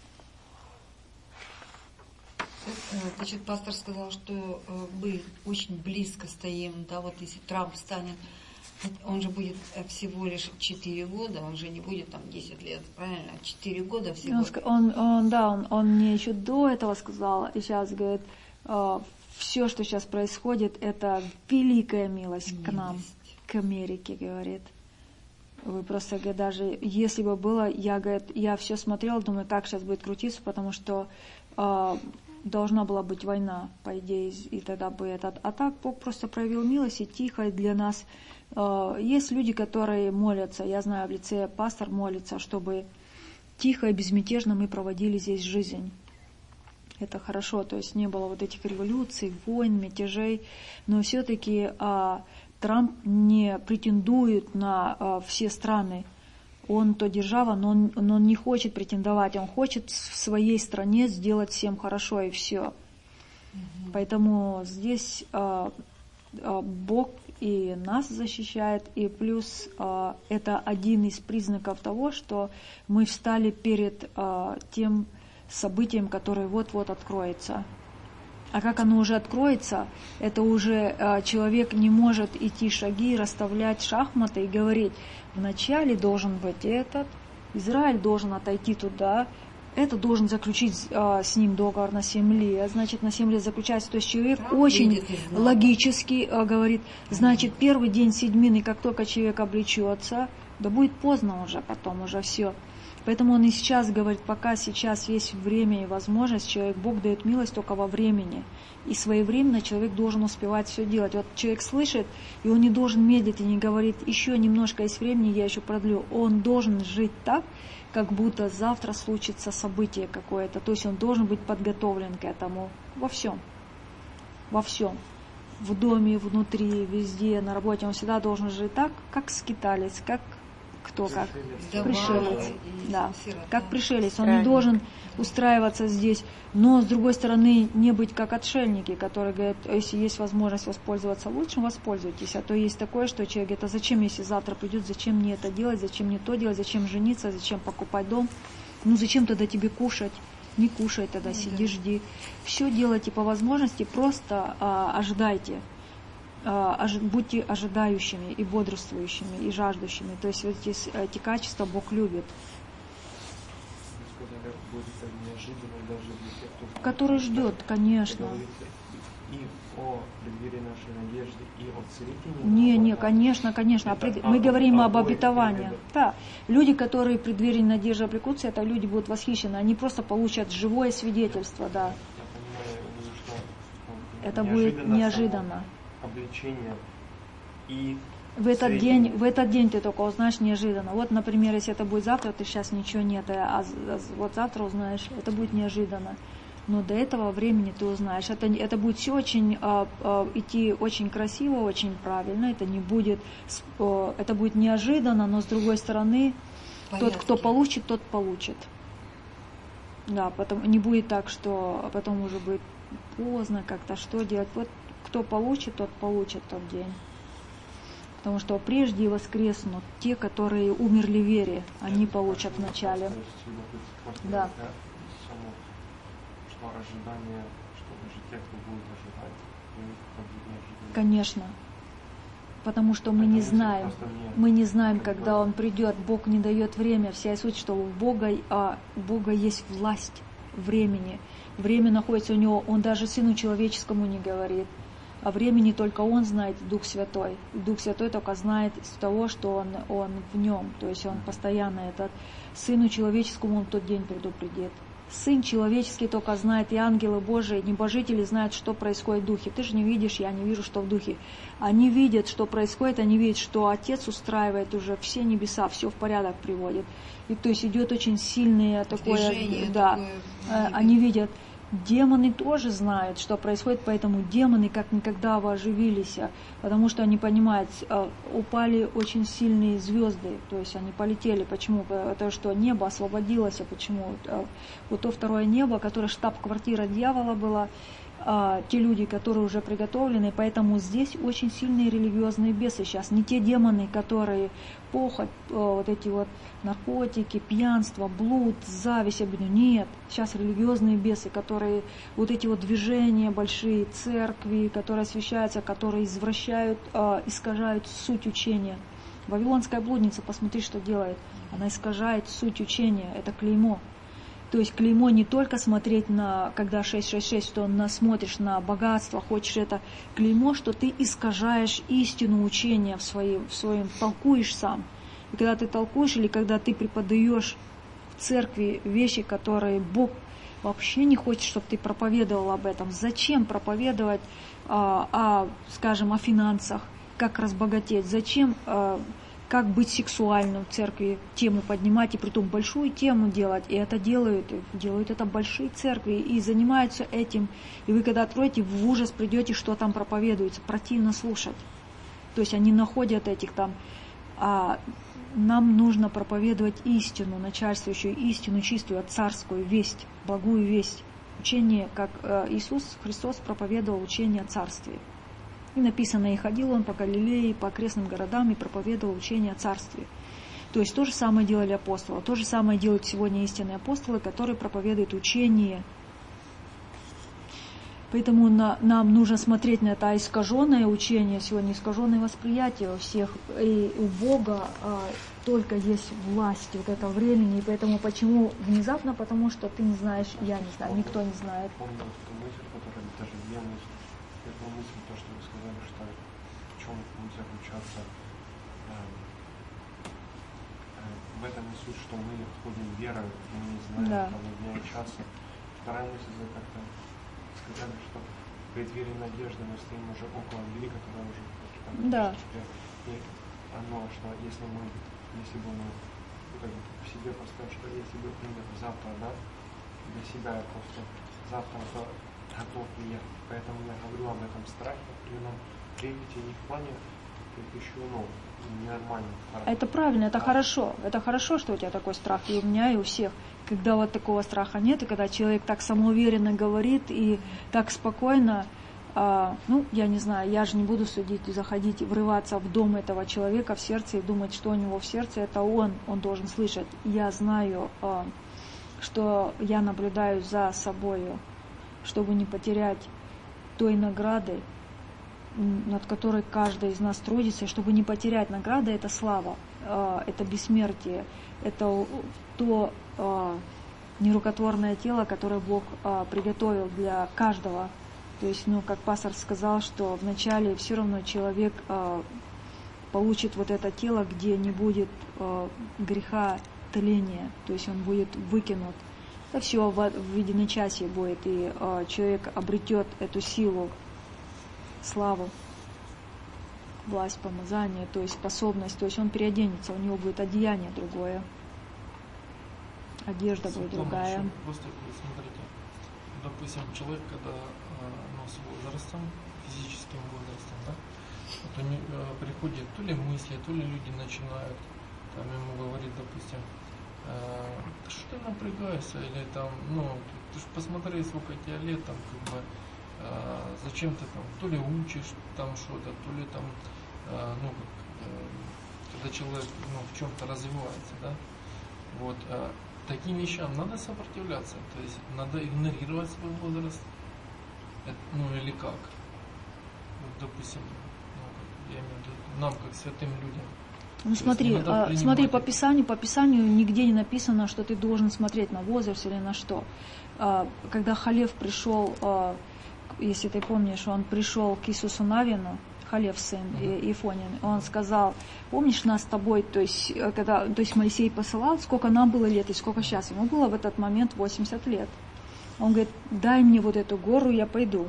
Значит, пастор сказал, что мы очень близко стоим, да, вот если Трамп станет, он же будет всего лишь четыре года, он же не будет там десять лет, правильно? четыре года всего. Он, он, он, да, он, он мне еще до этого сказал, и сейчас говорит, все, что сейчас происходит, это великая милость, милость к нам, к Америке, говорит. Вы просто, говорит, даже если бы было, я, говорит, я все смотрела, думаю, как сейчас будет крутиться, потому что должна была быть война, по идее, и тогда бы этот. А так Бог просто проявил милость и тихо для нас. Есть люди, которые молятся, я знаю, в лице пастор молится, чтобы тихо и безмятежно мы проводили здесь жизнь. Это хорошо, то есть не было вот этих революций, войн, мятежей, но все-таки а, Трамп не претендует на а, все страны. Он то держава, но он, но он не хочет претендовать, он хочет в своей стране сделать всем хорошо и все. Mm-hmm. Поэтому здесь э, э, Бог и нас защищает, и плюс э, это один из признаков того, что мы встали перед э, тем событием, которое вот-вот откроется. А как оно уже откроется, это уже э, человек не может идти шаги, расставлять шахматы и говорить, вначале должен быть этот, Израиль должен отойти туда, это должен заключить э, с ним договор на семь лет, значит, на семь лет заключается. То есть человек да, очень логически э, говорит, значит, первый день седьмины, как только человек облечется, да будет поздно уже потом, уже все. Поэтому он и сейчас говорит, пока сейчас есть время и возможность, человек, Бог дает милость только во времени. И своевременно человек должен успевать все делать. Вот человек слышит, и он не должен медлить и не говорит, еще немножко есть времени, я еще продлю. Он должен жить так, как будто завтра случится событие какое-то. То есть он должен быть подготовлен к этому во всем. Во всем. В доме, внутри, везде, на работе. Он всегда должен жить так, как скиталец, как кто как пришелец, да, как пришелец, он не должен устраиваться здесь, но с другой стороны не быть как отшельники, которые говорят, если есть возможность воспользоваться лучшим, воспользуйтесь, а то есть такое, что человек говорит, а зачем, если завтра придет, зачем мне это делать, зачем мне то делать, зачем жениться, зачем покупать дом, ну зачем тогда тебе кушать, Не кушай тогда, Ну, сиди, да. жди. Все делайте по возможности, просто а, ожидайте. А, ожи- будьте ожидающими и бодрствующими, и жаждущими. То есть вот эти, с- эти качества Бог любит. Вы сказали, будет это неожиданно даже для тех, кто... Который ждет, конечно. Говорится и о преддверии нашей надежды, и о царительном. Не, не, конечно, конечно. А Это пред- о- Мы говорим о- об обоих обетовании. периодах. Да. Люди, которые в преддверии надежды обрекутся, это люди будут восхищены. Они просто получат живое свидетельство, да. Я понимаю, ну, что ну, Это будет неожиданно. само обличение и В этот царитель. день, в этот день ты только узнаешь неожиданно. Вот, например, если это будет завтра, ты сейчас ничего нет, а з- а з- вот завтра узнаешь, это будет неожиданно. Но до этого времени ты узнаешь. Это, не- это будет все очень а, а, идти очень красиво, очень правильно. Это не будет, с- о, это будет неожиданно, но с другой стороны, тот, кто Порядке. получит, тот получит. Да, потом не будет так, что потом уже будет поздно как-то, что делать. Вот кто получит, тот получит тот день. Потому что прежде воскреснут те, которые умерли в вере, они получат вначале. То есть, любопытство, Да. это само, что ожидание, что даже те, кто будет ожидать, у них это будет неожиданно. Конечно. Потому что мы не Поэтому знаем. просто мне Мы не знаем, как когда бы- Он придет. Бог не дает время. Вся суть, что у Бога, а, у Бога есть власть времени. Время находится у Него. Он даже Сыну Человеческому не говорит. О времени только Он знает, Дух Святой. И Дух Святой только знает из того, что Он, он в Нем. То есть Он постоянно этот. Сыну Человеческому Он в тот день предупредит. Сын человеческий только знает, и ангелы Божии, небожители знают, что происходит в духе. Ты же не видишь, я не вижу, что в духе. Они видят, что происходит, они видят, что Отец устраивает уже все небеса, все в порядок приводит. И то есть идет очень сильное такое, Движение да, такое, э, они видят. Демоны тоже знают, что происходит, поэтому демоны как никогда вооживились, а, потому что они понимают, а, упали очень сильные звезды, то есть они полетели. Почему? Потому что небо освободилось. А почему? А, Вот то второе небо, которое штаб-квартира дьявола была, а, те люди, которые уже приготовлены, поэтому здесь очень сильные религиозные бесы сейчас. Не те демоны, которые похоть, а, вот эти вот наркотики, пьянство, блуд, зависть, обиду. Нет, сейчас религиозные бесы, которые вот эти вот движения большие, церкви, которые освещаются, которые извращают, а, искажают суть учения. Вавилонская блудница, посмотри, что делает. Она искажает суть учения, это клеймо. То есть клеймо не только смотреть на, когда шесть шесть шесть, что на, смотришь на богатство, хочешь это. Клеймо, что ты искажаешь истину учения в своем, в своем толкуешь сам. И когда ты толкуешь или когда ты преподаешь в церкви вещи, которые Бог вообще не хочет, чтобы ты проповедовал об этом. Зачем проповедовать, а, о, скажем, о финансах, как разбогатеть? Зачем, а, как быть сексуальным в церкви, тему поднимать, и притом большую тему делать. И это делают, и делают это большие церкви, и занимаются этим. И вы когда откроете, в ужас придете, что там проповедуется. Противно слушать. То есть они находят этих там... А нам нужно проповедовать истину, начальствующую истину, чистую, царскую весть, благую весть. Учение, как Иисус Христос проповедовал учение о царстве. И написано, и ходил он по Галилее, по окрестным городам и проповедовал учение о царстве. То есть то же самое делали апостолы, то же самое делают сегодня истинные апостолы, которые проповедуют учение. Поэтому на, нам нужно смотреть на это искаженное учение, сегодня искаженное восприятие у всех. И у Бога а, только есть власть вот этого времени. И поэтому почему внезапно? Потому что ты не знаешь, я не знаю, никто не знает. Помню вот эту мысль, которая даже две мысли. Первая мысль, то, что вы сказали, что в чем будет заключаться э, э, в этом не суть, что мы ходим верой, мы не знаем Да. того дня и часа. Вторая мысль, вы как-то сказали, что в преддверии надежды мы стоим уже около двери, которая уже там, Да. и оно, что если мы, если бы мы ну, как бы в себе поставим, что если бы примерно завтра, да, для себя я просто завтра то готов ли я. Поэтому я говорю об этом страхе, определенном трепете, не в плане как еще, ну, нормально. Это правильно, это хорошо. Это хорошо, что у тебя такой страх, и у меня, и у всех. Когда вот такого страха нет, и когда человек так самоуверенно говорит и так спокойно, а, ну, я не знаю, я же не буду судить, заходить, врываться в дом этого человека, в сердце и думать, что у него в сердце, это он, он должен слышать. Я знаю, а, что я наблюдаю за собою, чтобы не потерять той награды, над которой каждый из нас трудится, и чтобы не потерять награды, это слава, это бессмертие, это то нерукотворное тело, которое Бог приготовил для каждого. То есть, ну, как пастор сказал, что вначале все равно человек получит вот это тело, где не будет греха, тления, то есть он будет выкинут. Это все в виде одночасья будет, и человек обретет эту силу, славу, власть, помазание, то есть способность, то есть он переоденется, у него будет одеяние другое, одежда будет другая. Просто смотрите, допустим, человек, когда ну, с возрастом, физическим возрастом, да, вот у него приходит то ли мысли, то ли люди начинают там ему говорить, допустим, э, что ты напрягаешься, или там, ну, ты ж посмотри, сколько тебе лет, там, как бы, э, зачем ты там, то ли учишь там что-то, то ли там, э, ну, как, э, когда человек, ну, в чем-то развивается, да, вот, э, таким вещам надо сопротивляться, то есть надо игнорировать свой возраст, это, ну, или как, вот, допустим, ну, как, я имею в виду, нам, как святым людям. Ну смотри, а, смотри, по Писанию, по Писанию нигде не написано, что ты должен смотреть на возраст или на что. А, когда Халев пришел, а, если ты помнишь, он пришел к Иисусу Навину, Халев сын mm-hmm. Ифонин, он сказал, помнишь нас с тобой, то есть, когда, то есть Моисей посылал, сколько нам было лет и сколько сейчас, ему было в этот момент восемьдесят лет. Он говорит, дай мне вот эту гору, я пойду.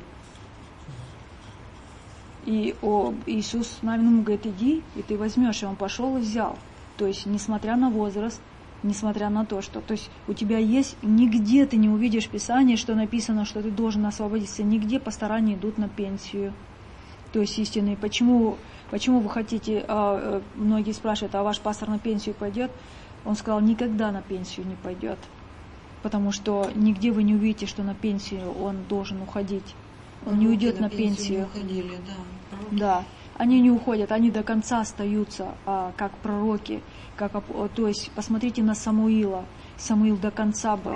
И о, Иисус Навин ему говорит, иди, и ты возьмешь. И он пошел и взял. То есть, несмотря на возраст, несмотря на то, что... То есть, у тебя есть... Нигде ты не увидишь в Писании, что написано, что ты должен освободиться. Нигде постарания идут на пенсию. То есть, истинные. Почему, почему вы хотите... А, многие спрашивают, а ваш пастор на пенсию пойдет? Он сказал, никогда на пенсию не пойдет. Потому что нигде вы не увидите, что на пенсию он должен уходить. Он не уйдет на, на пенсию. Уходили, да. Да, они не уходят, они до конца остаются, а, как пророки. Как, то есть, посмотрите на Самуила. Самуил до конца был.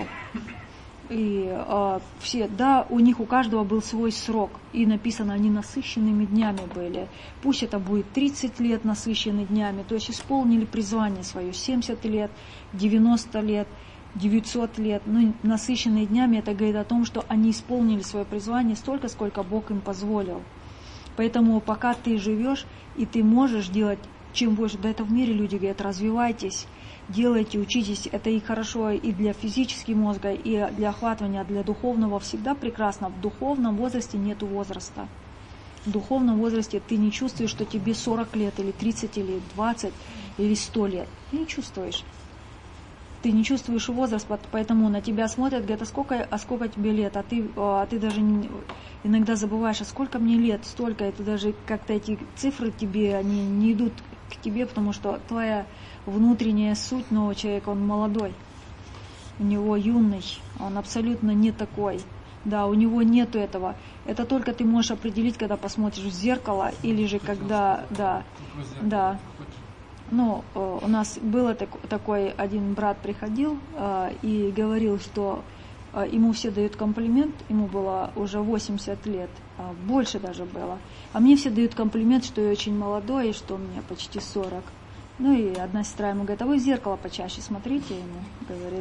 И а, все, да, у них у каждого был свой срок. И написано, они насыщенными днями были. Пусть это будет тридцать лет насыщены днями. То есть, исполнили призвание свое. семьдесят лет, девяносто лет. девятьсот лет, ну, насыщенные днями, это говорит о том, что они исполнили свое призвание столько, сколько Бог им позволил. Поэтому пока ты живешь, и ты можешь делать чем больше, да это в мире люди говорят, развивайтесь, делайте, учитесь, это и хорошо и для физического мозга, и для охватывания, для духовного всегда прекрасно. В духовном возрасте нету возраста. В духовном возрасте ты не чувствуешь, что тебе сорок лет, или тридцать, или двадцать, или сто лет. Ты не чувствуешь. Ты не чувствуешь возраст, поэтому на тебя смотрят, говорят, а сколько, а сколько тебе лет, а ты, а ты даже не, иногда забываешь, а сколько мне лет, столько, это даже как-то эти цифры тебе, они не идут к тебе, потому что твоя внутренняя суть нового человека, он молодой, у него юный, он абсолютно не такой, да, у него нету этого, это только ты можешь определить, когда посмотришь в зеркало, или же когда, да, да. Ну, у нас был такой один брат приходил и говорил, что ему все дают комплимент, ему было уже восемьдесят лет, больше даже было. А мне все дают комплимент, что я очень молодой, и что мне почти сорок. Ну и одна сестра ему говорит, а вы в зеркало почаще смотрите, ему говорит.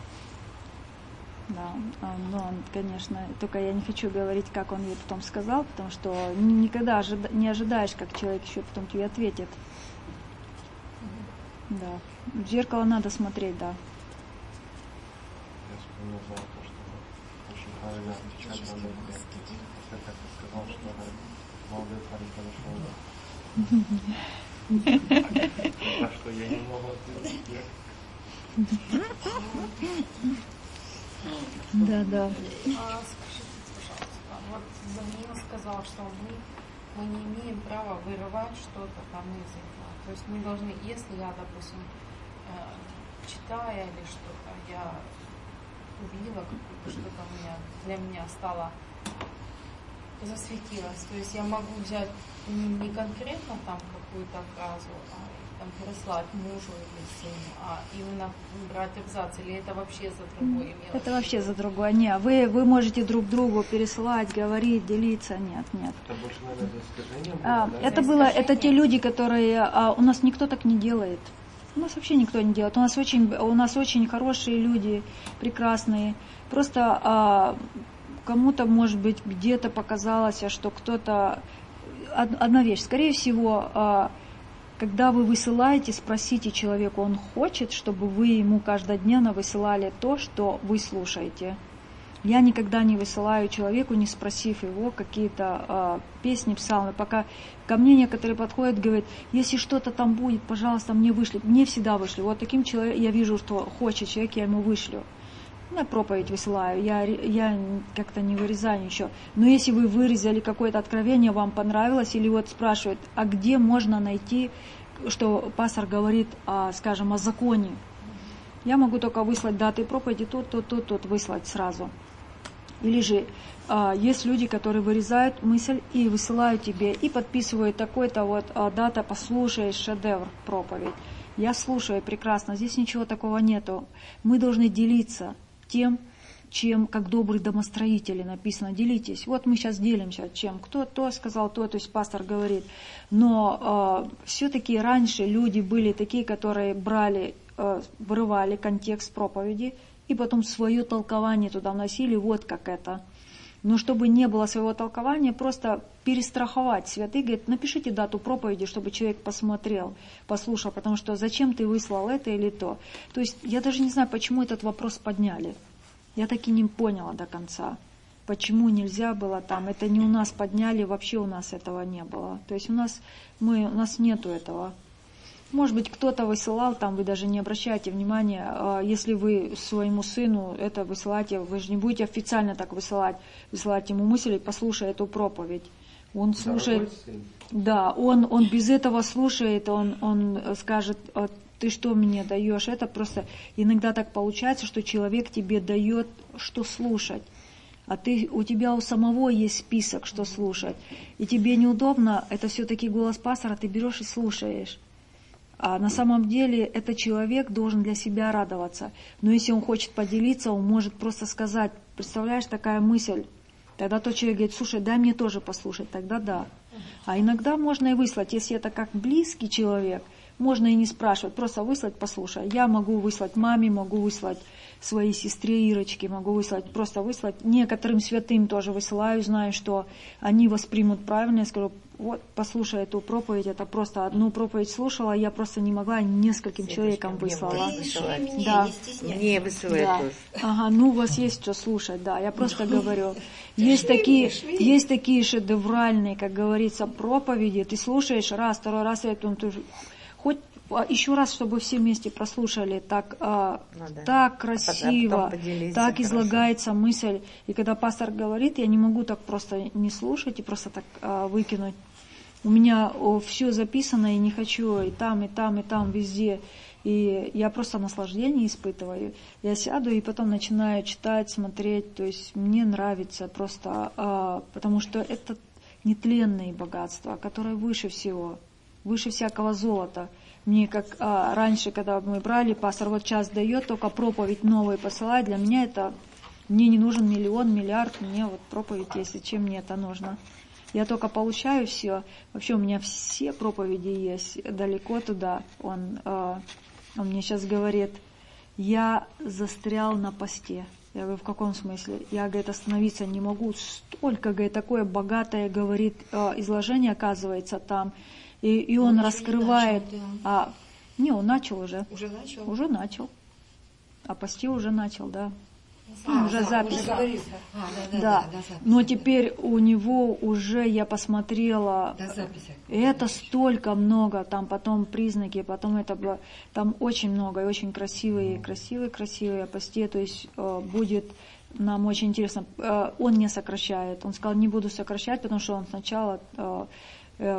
Да, но он, конечно, только я не хочу говорить, как он ей потом сказал, потому что никогда не ожидаешь, как человек еще потом тебе ответит. Да, в зеркало надо смотреть, да. Я вспомнил за то, что очень правильно отвечать на это. Я как-то сказал, что молодой парень подошел. Так что я не могу ответить. Да, да. Скажите, пожалуйста, вот Даниил сказал, что мы, мы не имеем права вырывать что-то там из этого. То есть мы должны, если я, допустим, читая или что-то, я увидела какое-то, что-то у меня, для меня стало, засветилось. То есть я могу взять не конкретно там какую-то фразу, а там переслать мужу или сыну, а именно брать абзац, или это вообще за другое имелось? Это вообще за другое. Нет, вы, вы можете друг другу пересылать, говорить, делиться. Нет, нет. Это больше, наверное, за искажение было, А, да? это было, это те люди, которые, а, у нас никто так не делает. У нас вообще никто не делает. У нас очень, у нас очень хорошие люди, прекрасные. Просто а, кому-то, может быть, где-то показалось, что кто-то... Одна вещь. Скорее всего, а, когда вы высылаете, спросите человеку, он хочет, чтобы вы ему каждодневно высылали то, что вы слушаете. Я никогда не высылаю человеку, не спросив его какие-то э, песни, псалмы. Пока ко мне некоторые подходят, говорят, если что-то там будет, пожалуйста, мне вышли. Мне всегда вышли. Вот таким человеком я вижу, что хочет человек, я ему вышлю. Я проповедь высылаю, я, я как-то не вырезаю ничего. Но если вы вырезали какое-то откровение, вам понравилось, или вот спрашивают, а где можно найти, что пастор говорит, о, скажем, о законе. Я могу только выслать даты проповеди, тут, тут, тут, тут, выслать сразу. Или же а, есть люди, которые вырезают мысль и высылают тебе, и подписывают такой-то вот а, дата, послушаешь шедевр, проповедь. Я слушаю прекрасно, здесь ничего такого нету. Мы должны делиться тем, чем, как добрые домостроители написано, делитесь. Вот мы сейчас делимся чем. Кто то сказал, то, то есть пастор говорит. Но э, все-таки раньше люди были такие, которые брали, э, вырывали контекст проповеди и потом свое толкование туда вносили, вот как это. Но чтобы не было своего толкования, просто перестраховать. Святый говорит, напишите дату проповеди, чтобы человек посмотрел, послушал, потому что зачем ты выслал это или то. То есть я даже не знаю, почему этот вопрос подняли. Я так и не поняла до конца, почему нельзя было там. Это не у нас подняли, вообще у нас этого не было. То есть у нас, мы, у нас нету этого. Может быть, кто-то высылал, там вы даже не обращаете внимания, если вы своему сыну это высылаете, вы же не будете официально так высылать, высылать ему мысль, послушай эту проповедь. Он слушает, да, он, он без этого слушает, он, он скажет, ты что мне даешь? Это просто иногда так получается, что человек тебе дает, что слушать. А ты, у тебя у самого есть список, что слушать. И тебе неудобно, это все-таки голос пастора, ты берешь и слушаешь. А на самом деле этот человек должен для себя радоваться. Но если он хочет поделиться, он может просто сказать, представляешь, такая мысль. Тогда тот человек говорит, слушай, дай мне тоже послушать, тогда да. А иногда можно и выслать, если это как близкий человек, можно и не спрашивать, просто выслать, послушай. Я могу выслать маме, могу выслать своей сестре Ирочке, могу выслать, просто выслать. Некоторым святым тоже высылаю, знаю, что они воспримут правильно. Я скажу, вот, послушай эту проповедь, это просто одну проповедь слушала, я просто не могла, нескольким человекам выслала. Мне, да. Мне высылать да. тоже. Ага, ну у вас есть что слушать, да, я просто говорю. Есть такие, есть такие шедевральные, как говорится, проповеди, ты слушаешь раз, второй раз, я думаю, ты хоть еще раз, чтобы все вместе прослушали, так, а, ну, да. так красиво, а так излагается хорошо. Мысль. И когда пастор говорит, я не могу так просто не слушать и просто так а, выкинуть. У меня о, все записано, и не хочу и там, и там, и там, везде. И я просто наслаждение испытываю. Я сяду и потом начинаю читать, смотреть. То есть мне нравится просто, а, потому что это нетленные богатства, которые выше всего, выше всякого золота. Мне как а, раньше, когда мы брали, пастор вот час дает, только проповедь новую посылает. Для меня это, мне не нужен миллион, миллиард, мне вот проповедь, если чем мне это нужно. Я только получаю все. Вообще у меня все проповеди есть, далеко туда. Он, а, он мне сейчас говорит, я застрял на посте. Я говорю, в каком смысле? Я, говорит, остановиться не могу. Столько, говорит, такое богатое, говорит, а, изложение оказывается там. И, и он, он раскрывает... Начал, да. а, не, он начал уже. Уже начал? Уже начал. А пости уже начал, да. А, уже да, запись. Уже а, да, да, да. да, да, запись. Но теперь у него уже, я посмотрела, да, запись. Это столько много, там потом признаки, потом это было, там очень много, и очень красивые, красивые, красивые пости, то есть э, будет... Нам очень интересно. Э, он не сокращает. Он сказал, не буду сокращать, потому что он сначала... Э, э,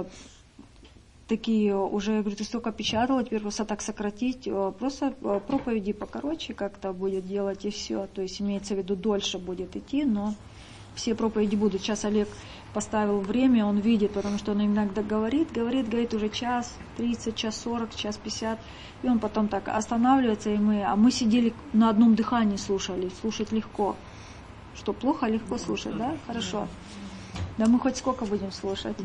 такие уже, я говорю, ты столько печатала, теперь просто так сократить, просто проповеди покороче как-то будет делать и все. То есть имеется в виду, дольше будет идти, но все проповеди будут. Сейчас Олег поставил время, он видит, потому что он иногда говорит, говорит, говорит уже час тридцать, час сорок, час пятьдесят, и он потом так останавливается, и мы, а мы сидели на одном дыхании, слушали, слушать легко. Что, плохо, легко слушать, да? Хорошо. Да мы хоть сколько будем слушать.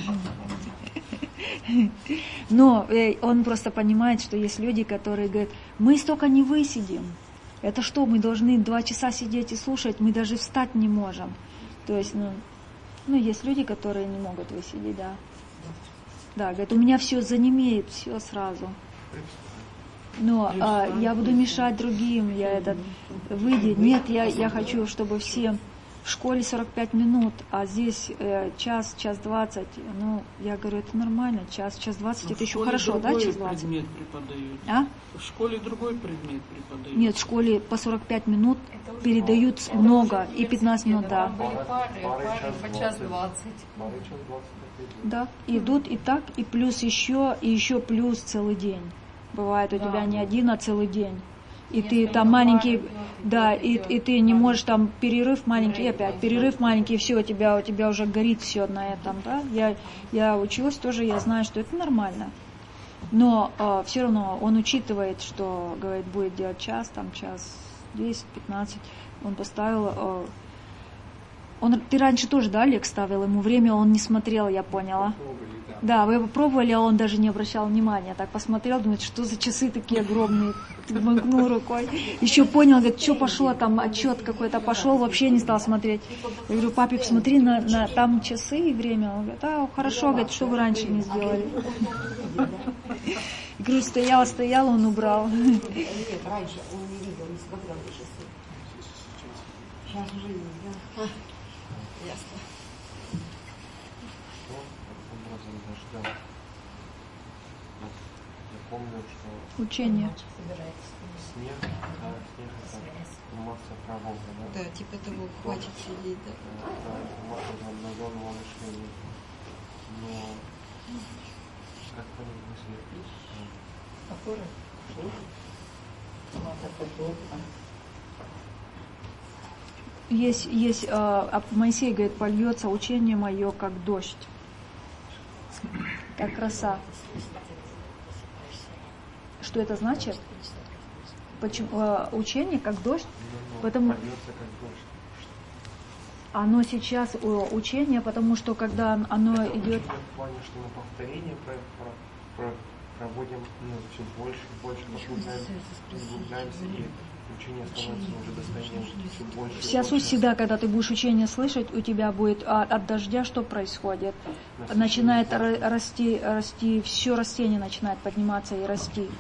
Но он просто понимает, что есть люди, которые говорят, мы столько не высидим. Это что, мы должны два часа сидеть и слушать, мы даже встать не можем. То есть, ну, ну есть люди, которые не могут высидеть, да. Да, говорят, у меня все занемеет, все сразу. Но а, я буду мешать другим, я этот, выйди. Нет, я, я хочу, чтобы все в школе сорок пять минут, а здесь э, час, час двадцать. Ну, я говорю, это нормально, час, час двадцать, это еще хорошо, да, час двадцать? Предмет преподают. А? В школе другой предмет преподают. Нет, в школе по сорок пять минут передают это много, и пятнадцать минут, да. Были пары, пары по час двадцать. Да, идут и так, и плюс еще, и еще плюс целый день. Бывает у тебя не один, а целый день. И ты там маленький, да, и, и ты не можешь там перерыв маленький, и опять перерыв маленький, и все, у тебя, у тебя уже горит все на этом, да. Я, я училась тоже, я знаю, что это нормально. Но э, все равно он учитывает, что, говорит, будет делать час, там час десять, пятнадцать. Он поставил... Э, он, ты раньше тоже, да, Олег, ставил ему время, он не смотрел, я поняла. Да, вы попробовали, а он даже не обращал внимания. Так посмотрел, думает, что за часы такие огромные. Махнул рукой. Еще понял, говорит, что пошло, там отчет какой-то пошел, вообще не стал смотреть. Я говорю, папе, посмотри на, на там часы и время. Он говорит, а, хорошо, говорит, что вы раньше не сделали. Я говорю, стоял, стоял, он убрал. Нет, раньше он не видел, не смотрел на часы. Сейчас уже видит, да? Ясно. Дождя. Вот, я помню, что Учение. снег, да, снег это масса пророка, да? Да, типа того, хватит сидеть, да. Да, это масса обновленного мышления. Но как понять мысли? Есть, есть, э, Моисей говорит, польется учение мое, как дождь. Как роса. Что это значит? Почему э, учение как дождь? Потому оно сейчас э, учение, потому что когда оно это идет. В плане, что мы повторение про, про, про, проводим ну, все больше, больше, углубляемся, углубляемся, и учение становится уже достоянием все больше. Вся суть всегда, когда ты будешь учение слышать, у тебя будет а, от дождя что происходит? Начинает расти, расти, все растение начинает подниматься и расти.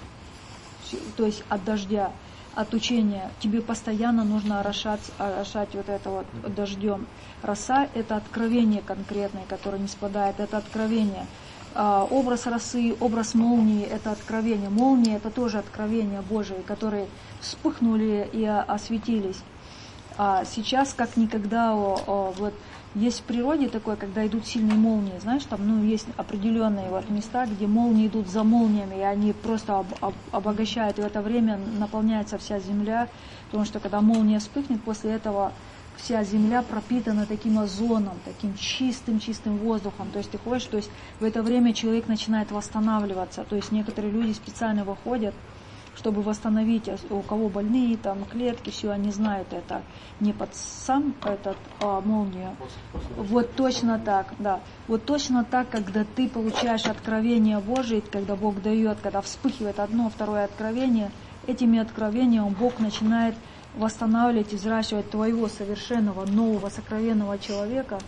То есть от дождя, от учения. Тебе постоянно нужно орошать, орошать вот это вот дождем. Роса – это откровение конкретное, которое не спадает, это откровение. А, образ росы, образ молнии – это откровение. Молния – это тоже откровения Божие, которые вспыхнули и осветились. А сейчас, как никогда, о, о, вот, есть в природе такое, когда идут сильные молнии, знаешь, там, ну, есть определенные вот места, где молнии идут за молниями, и они просто об, об, обогащают, и в это время наполняется вся земля, потому что когда молния вспыхнет, после этого вся земля пропитана таким озоном, таким чистым-чистым воздухом, то есть ты ходишь, то есть в это время человек начинает восстанавливаться, то есть некоторые люди специально выходят, чтобы восстановить, у кого больные там клетки, все, они знают это, не под сам этот а, молнию. Вот точно так, да. Вот точно так, когда ты получаешь откровение Божие, когда Бог дает, когда вспыхивает одно, второе откровение, этими откровениями Бог начинает восстанавливать, взращивать твоего совершенного, нового, сокровенного человека.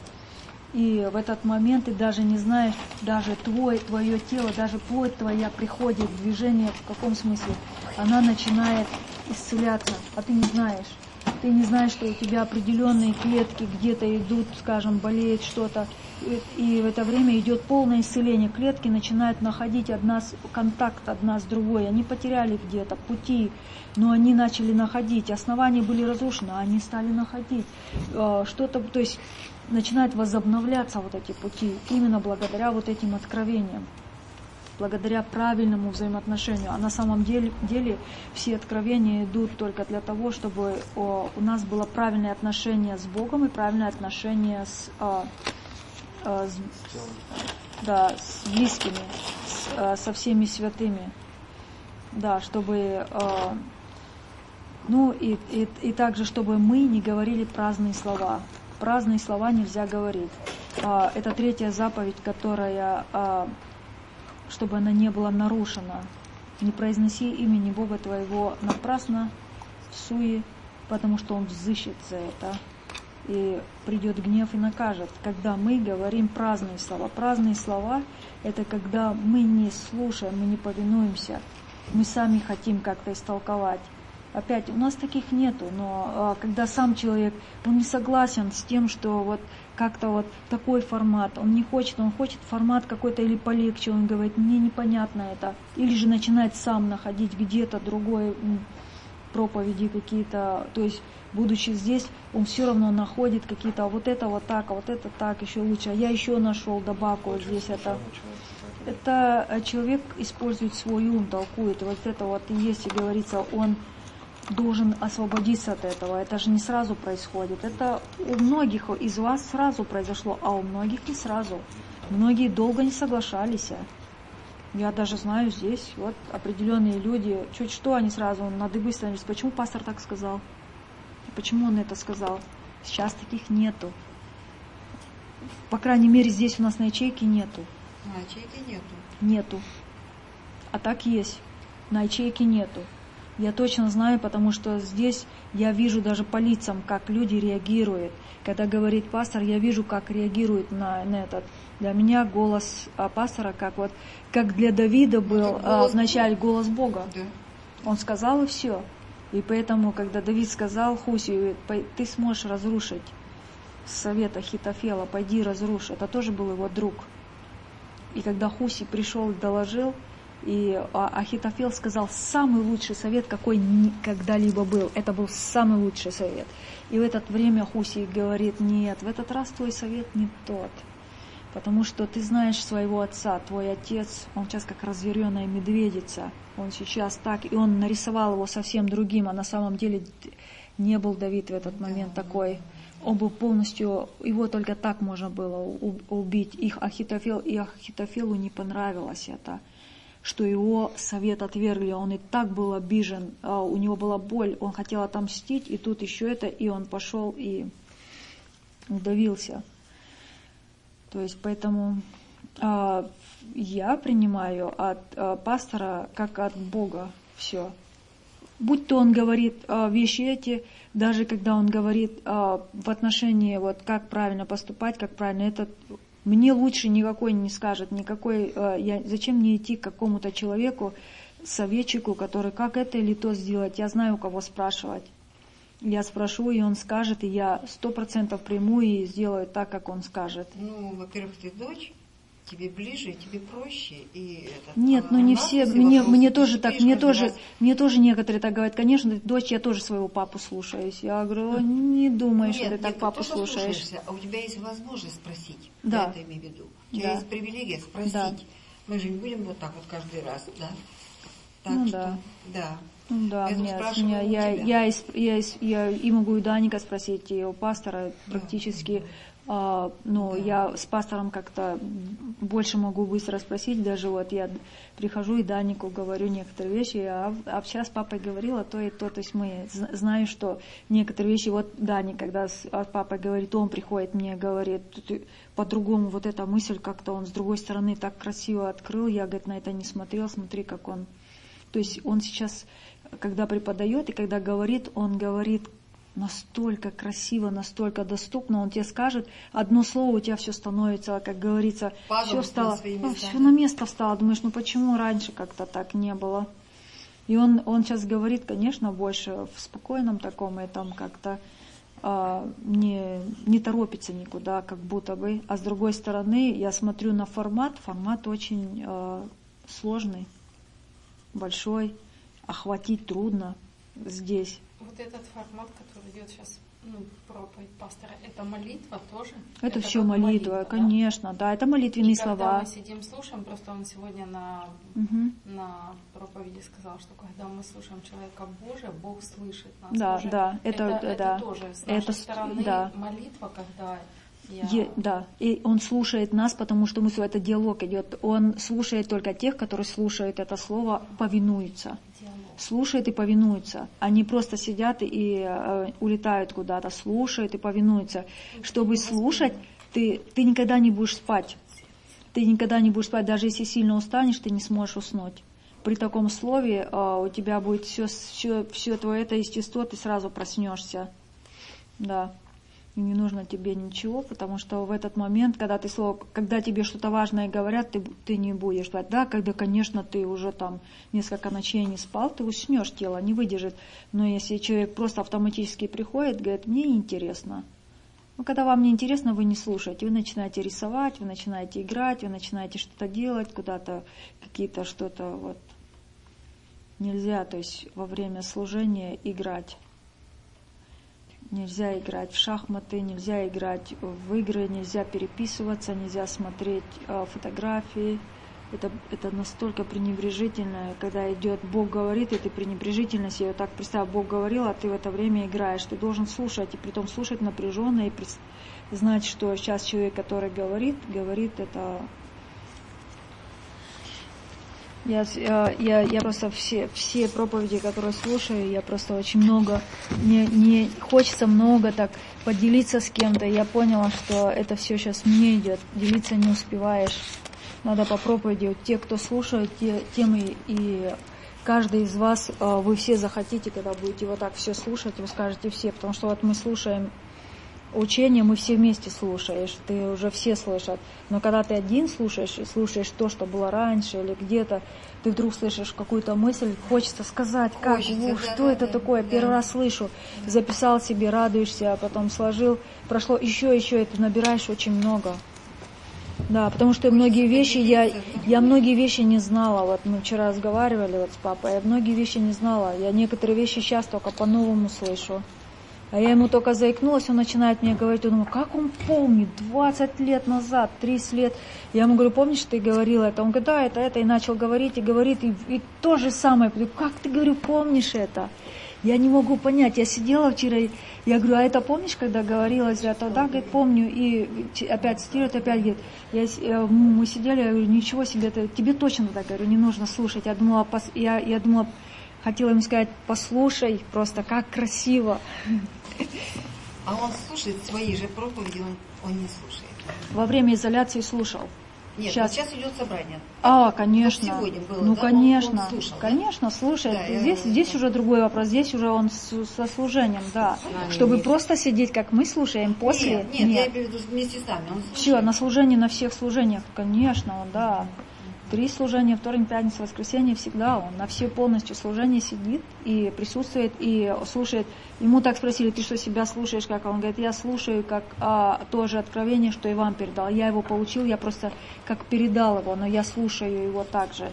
И в этот момент ты даже не знаешь, даже твой, твое тело, даже плоть твоя приходит в движение, в каком смысле? Она начинает исцеляться, а ты не знаешь. Ты не знаешь, что у тебя определенные клетки где-то идут, скажем, болеет что-то. И, и в это время идет полное исцеление. Клетки начинают находить одна с, контакт одна с другой. Они потеряли где-то пути, но они начали находить. Основания были разрушены, а они стали находить. Что-то, то есть начинают возобновляться вот эти пути, именно благодаря вот этим откровениям. благодаря правильному взаимоотношению. А на самом деле, деле все откровения идут только для того, чтобы о, у нас было правильное отношение с Богом и правильное отношение с, а, а, с, да, с близкими, с, а, со всеми святыми. Да, чтобы... А, ну и, и, и также, чтобы мы не говорили праздные слова. Праздные слова нельзя говорить. А, это третья заповедь, которая... А, чтобы она не была нарушена. Не произноси имени Бога твоего напрасно, в суе, потому что Он взыщет за это. И придет гнев и накажет. Когда мы говорим праздные слова. Праздные слова – это когда мы не слушаем, мы не повинуемся. Мы сами хотим как-то истолковать. Опять, у нас таких нету, но а, когда сам человек, он не согласен с тем, что вот как-то вот такой формат, он не хочет, он хочет формат какой-то или полегче, он говорит, мне непонятно это. Или же начинает сам находить где-то другой проповеди какие-то, то есть, будучи здесь, он все равно находит какие-то, а вот это вот так, а вот это так, еще лучше, а я еще нашел, добавку вот здесь это. Это человек использует свой ум, толкует, вот это вот и есть, и говорится, он должен освободиться от этого. Это же не сразу происходит. Это у многих из вас сразу произошло, а у многих не сразу. Многие долго не соглашались. Я даже знаю здесь, вот определенные люди, чуть что, они сразу на дыбы становились. Почему пастор так сказал? Почему он это сказал? Сейчас таких нету. По крайней мере, здесь у нас на ячейке нету. На ячейке нету. Нету. А так есть. На ячейке нету. Я точно знаю, потому что здесь я вижу даже по лицам, как люди реагируют. Когда говорит пастор, я вижу, как реагирует на, на этот. Для меня голос а, пастора, как вот, как для Давида был а, вначале голос Бога. Да. Он сказал и все. И поэтому, когда Давид сказал Хуси, ты сможешь разрушить совет Ахитофела, пойди разрушь. Это тоже был его друг. И когда Хуси пришел и доложил, и Ахитофел сказал самый лучший совет, какой когда-либо был. Это был самый лучший совет. И в это время Хуси говорит, нет, в этот раз твой совет не тот. Потому что ты знаешь своего отца, твой отец, он сейчас как разъяренная медведица. Он сейчас так, и он нарисовал его совсем другим, а на самом деле не был Давид в этот момент такой. Он был полностью, его только так можно было убить. Их Ахитофел, и Ахитофелу не понравилось это, что его совет отвергли, он и так был обижен, у него была боль, он хотел отомстить, и тут еще это, и он пошел и удавился. То есть поэтому а, я принимаю от а, пастора как от Бога все. Будь то он говорит а, вещи эти, даже когда он говорит а, в отношении, вот как правильно поступать, как правильно это... Мне лучше никакой не скажет, никакой, э, я, зачем мне идти к какому-то человеку, советчику, который как это или то сделать, я знаю, у кого спрашивать. Я спрошу, и он скажет, и я сто процентов приму и сделаю так, как он скажет. Ну, во-первых, ты дочь, тебе ближе, тебе проще. И это, Нет, а ну не нас все, все мне, вопросы мне ты тоже так, спишь мне каждый тоже, раз. мне тоже некоторые так говорят, конечно, дочь, я тоже своего папу слушаюсь. Я говорю, не думай, Нет, что ты нет, так ты папу тоже слушаешь. слушаешься, а у тебя есть возможность спросить. Да. Я это имею в виду. У тебя Да. есть привилегия спросить. Да. Мы же не будем вот так вот каждый раз, да? Так Ну что, да. да. Ну да, Поэтому мне, спрашиваю меня, у я, тебя. я, из- я, из- я и могу у Даника спросить, и у пастора практически, а, ну, Да. я с пастором как-то больше могу быстро спросить, даже вот я прихожу и Данику говорю некоторые вещи, а, а сейчас с папой говорила то и то, то есть мы з- знаю, что некоторые вещи, вот Даник, когда с а, папой говорит, он приходит мне, говорит, «Ты- по-другому вот эта мысль как-то он с другой стороны так красиво открыл, я, говорит, на это не смотрел, смотри, как он, то есть он сейчас, когда преподает и когда говорит, он говорит настолько красиво, настолько доступно, он тебе скажет, одно слово, у тебя все становится, как говорится, Пазл все на стало, свои ну, места, все да? на место встало, думаешь, ну почему раньше как-то так не было? И он, он сейчас говорит, конечно, больше в спокойном таком, и там как-то а, не, не торопится никуда, как будто бы. А с другой стороны, я смотрю на формат, формат очень а, сложный, большой, охватить трудно здесь. Вот этот формат, который идет сейчас, ну, проповедь пастора, это молитва тоже? Это, это все молитва, молитва, конечно, да? да, это молитвенные и слова. Когда мы сидим, слушаем, просто он сегодня на, угу. на проповеди сказал, что когда мы слушаем человека Божия, Бог слышит нас. Да, тоже. да, это, это, это да. тоже с нашей это, стороны да. молитва, когда я... Е, да, и он слушает нас, потому что мы, это диалог идет. Он слушает только тех, которые слушают это слово, повинуются. Диалог. Слушают и повинуются. Они просто сидят и э, улетают куда-то, слушают и повинуются. Чтобы слушать, ты, ты никогда не будешь спать. Ты никогда не будешь спать. Даже если сильно устанешь, ты не сможешь уснуть. При таком слове э, у тебя будет все, все, все твое это естество, ты сразу проснешься. Да. И не нужно тебе ничего, потому что в этот момент, когда ты слово, когда тебе что-то важное говорят, ты, ты не будешь спать. Да, когда, конечно, ты уже там несколько ночей не спал, ты уснешь, тело не выдержит. Но если человек просто автоматически приходит, говорит, мне неинтересно. Ну, когда вам не интересно, вы не слушаете. Вы начинаете рисовать, вы начинаете играть, вы начинаете что-то делать, куда-то какие-то что-то вот. Нельзя, то есть во время служения играть. Нельзя играть в шахматы, нельзя играть в игры, нельзя переписываться, нельзя смотреть э, фотографии. Это, это настолько пренебрежительно, когда идет Бог говорит, и ты пренебрежительно себе так представь, Бог говорил, а ты в это время играешь. Ты должен слушать, и притом слушать напряженно, и пред... знать, что сейчас человек, который говорит, говорит это... Я, я, я просто все, все проповеди, которые слушаю, я просто очень много, мне не хочется много так поделиться с кем-то. Я поняла, что это все сейчас мне идет, делиться не успеваешь. Надо по проповеди. Вот те, кто слушают, те, тем и, и каждый из вас, вы все захотите, когда будете вот так все слушать, вы скажете все, потому что вот мы слушаем учение, мы все вместе слушаешь, ты уже все слышат. Но когда ты один слушаешь, слушаешь то, что было раньше или где-то, ты вдруг слышишь какую-то мысль, хочется сказать, как, Хочется, ух, да, что да, это да, такое, да. первый раз слышу, записал себе, радуешься, а потом сложил, прошло еще, еще, и ты набираешь очень много. Да, потому что многие вещи, я, я многие вещи не знала, вот мы вчера разговаривали вот с папой, я многие вещи не знала, я некоторые вещи сейчас только по-новому слышу. А я ему только заикнулась, он начинает мне говорить, я думаю, как он помнит, двадцать лет назад, тридцать лет. Я ему говорю, помнишь, ты говорила это? Он говорит, да, это, это, и начал говорить, и говорит, и, и то же самое. Я говорю, как ты, говорю, помнишь это? Я не могу понять, я сидела вчера, я говорю, а это помнишь, когда говорила, я тогда, говорит, помню, и опять цитирует, опять говорит, я, мы сидели, я говорю, ничего себе, это, тебе точно так, говорю, не нужно слушать. Я думала, я, я думала, хотела ему сказать, послушай, просто как красиво. А он слушает свои же проповеди, он, он не слушает. Во время изоляции слушал. Нет, сейчас, вот сейчас идет собрание. А, конечно. Вот сегодня было, ну, да? конечно. Он, он слушал, конечно, да? слушает. Да, здесь, я... здесь уже другой вопрос. Здесь уже он с, со служением, да. А, Чтобы нет. просто сидеть, как мы слушаем после. Нет, нет, нет. Я имею в виду вместе с нами. Он Все, на служении, на всех служениях, конечно, он, да. Три служения, вторник, пятница, воскресенье, всегда он на все полностью служения сидит и присутствует, и слушает. Ему так спросили, ты что, себя слушаешь как? Он говорит, я слушаю как а, тоже откровение, что и вам передал. Я его получил, я просто как передал его, но я слушаю его так же.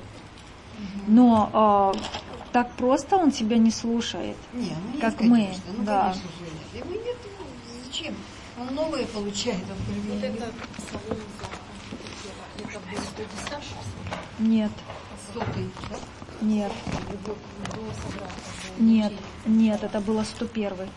Но а, так просто он себя не слушает, не, ну, нет, как конечно, мы. Ну, да. конечно же нет. Ему нет, зачем? Он новое получает. Он Вот это салон это был сто десятый? Нет, сотый, да? нет, До, до собрания. нет, нет, это было сто первый.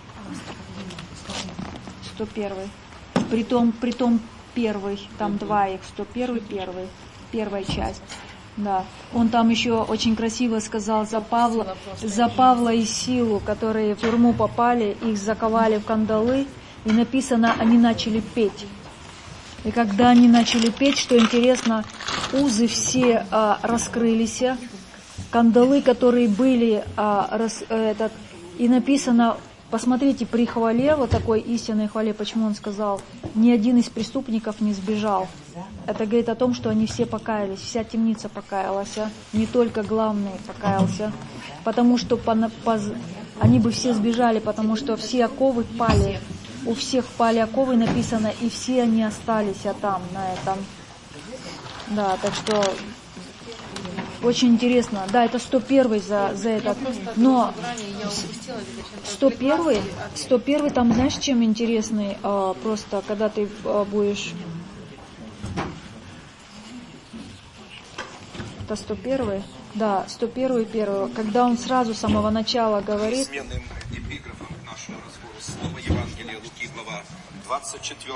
сто первый. Притом, притом первый, там два их, сто первый, первый, первая часть. Да. Он там еще очень красиво сказал за Павла, за Павла и Силу, которые в тюрьму попали, их заковали в кандалы, и написано, они начали петь. И когда они начали петь, что интересно, узы все а, раскрылись, кандалы, которые были, а, рас, этот, и написано, посмотрите, при хвале, вот такой истинной хвале, почему он сказал, ни один из преступников не сбежал. Это говорит о том, что они все покаялись, вся темница покаялась, не только главный покаялся, потому что по, по, они бы все сбежали, потому что все оковы пали. У всех пали оковы, написано, и все они остались а там, на этом. Да, так что Очень интересно. Да, это сто первый за, за этот. Но сто первый, сто первый там, знаешь, чем интересный? А, просто, когда ты а, будешь... Это сто первый? Да, сто первый первый. Когда он сразу с самого начала говорит... Сменным эпиграфом к нашему разговору слово Евангелия Луки, глава двадцать четыре.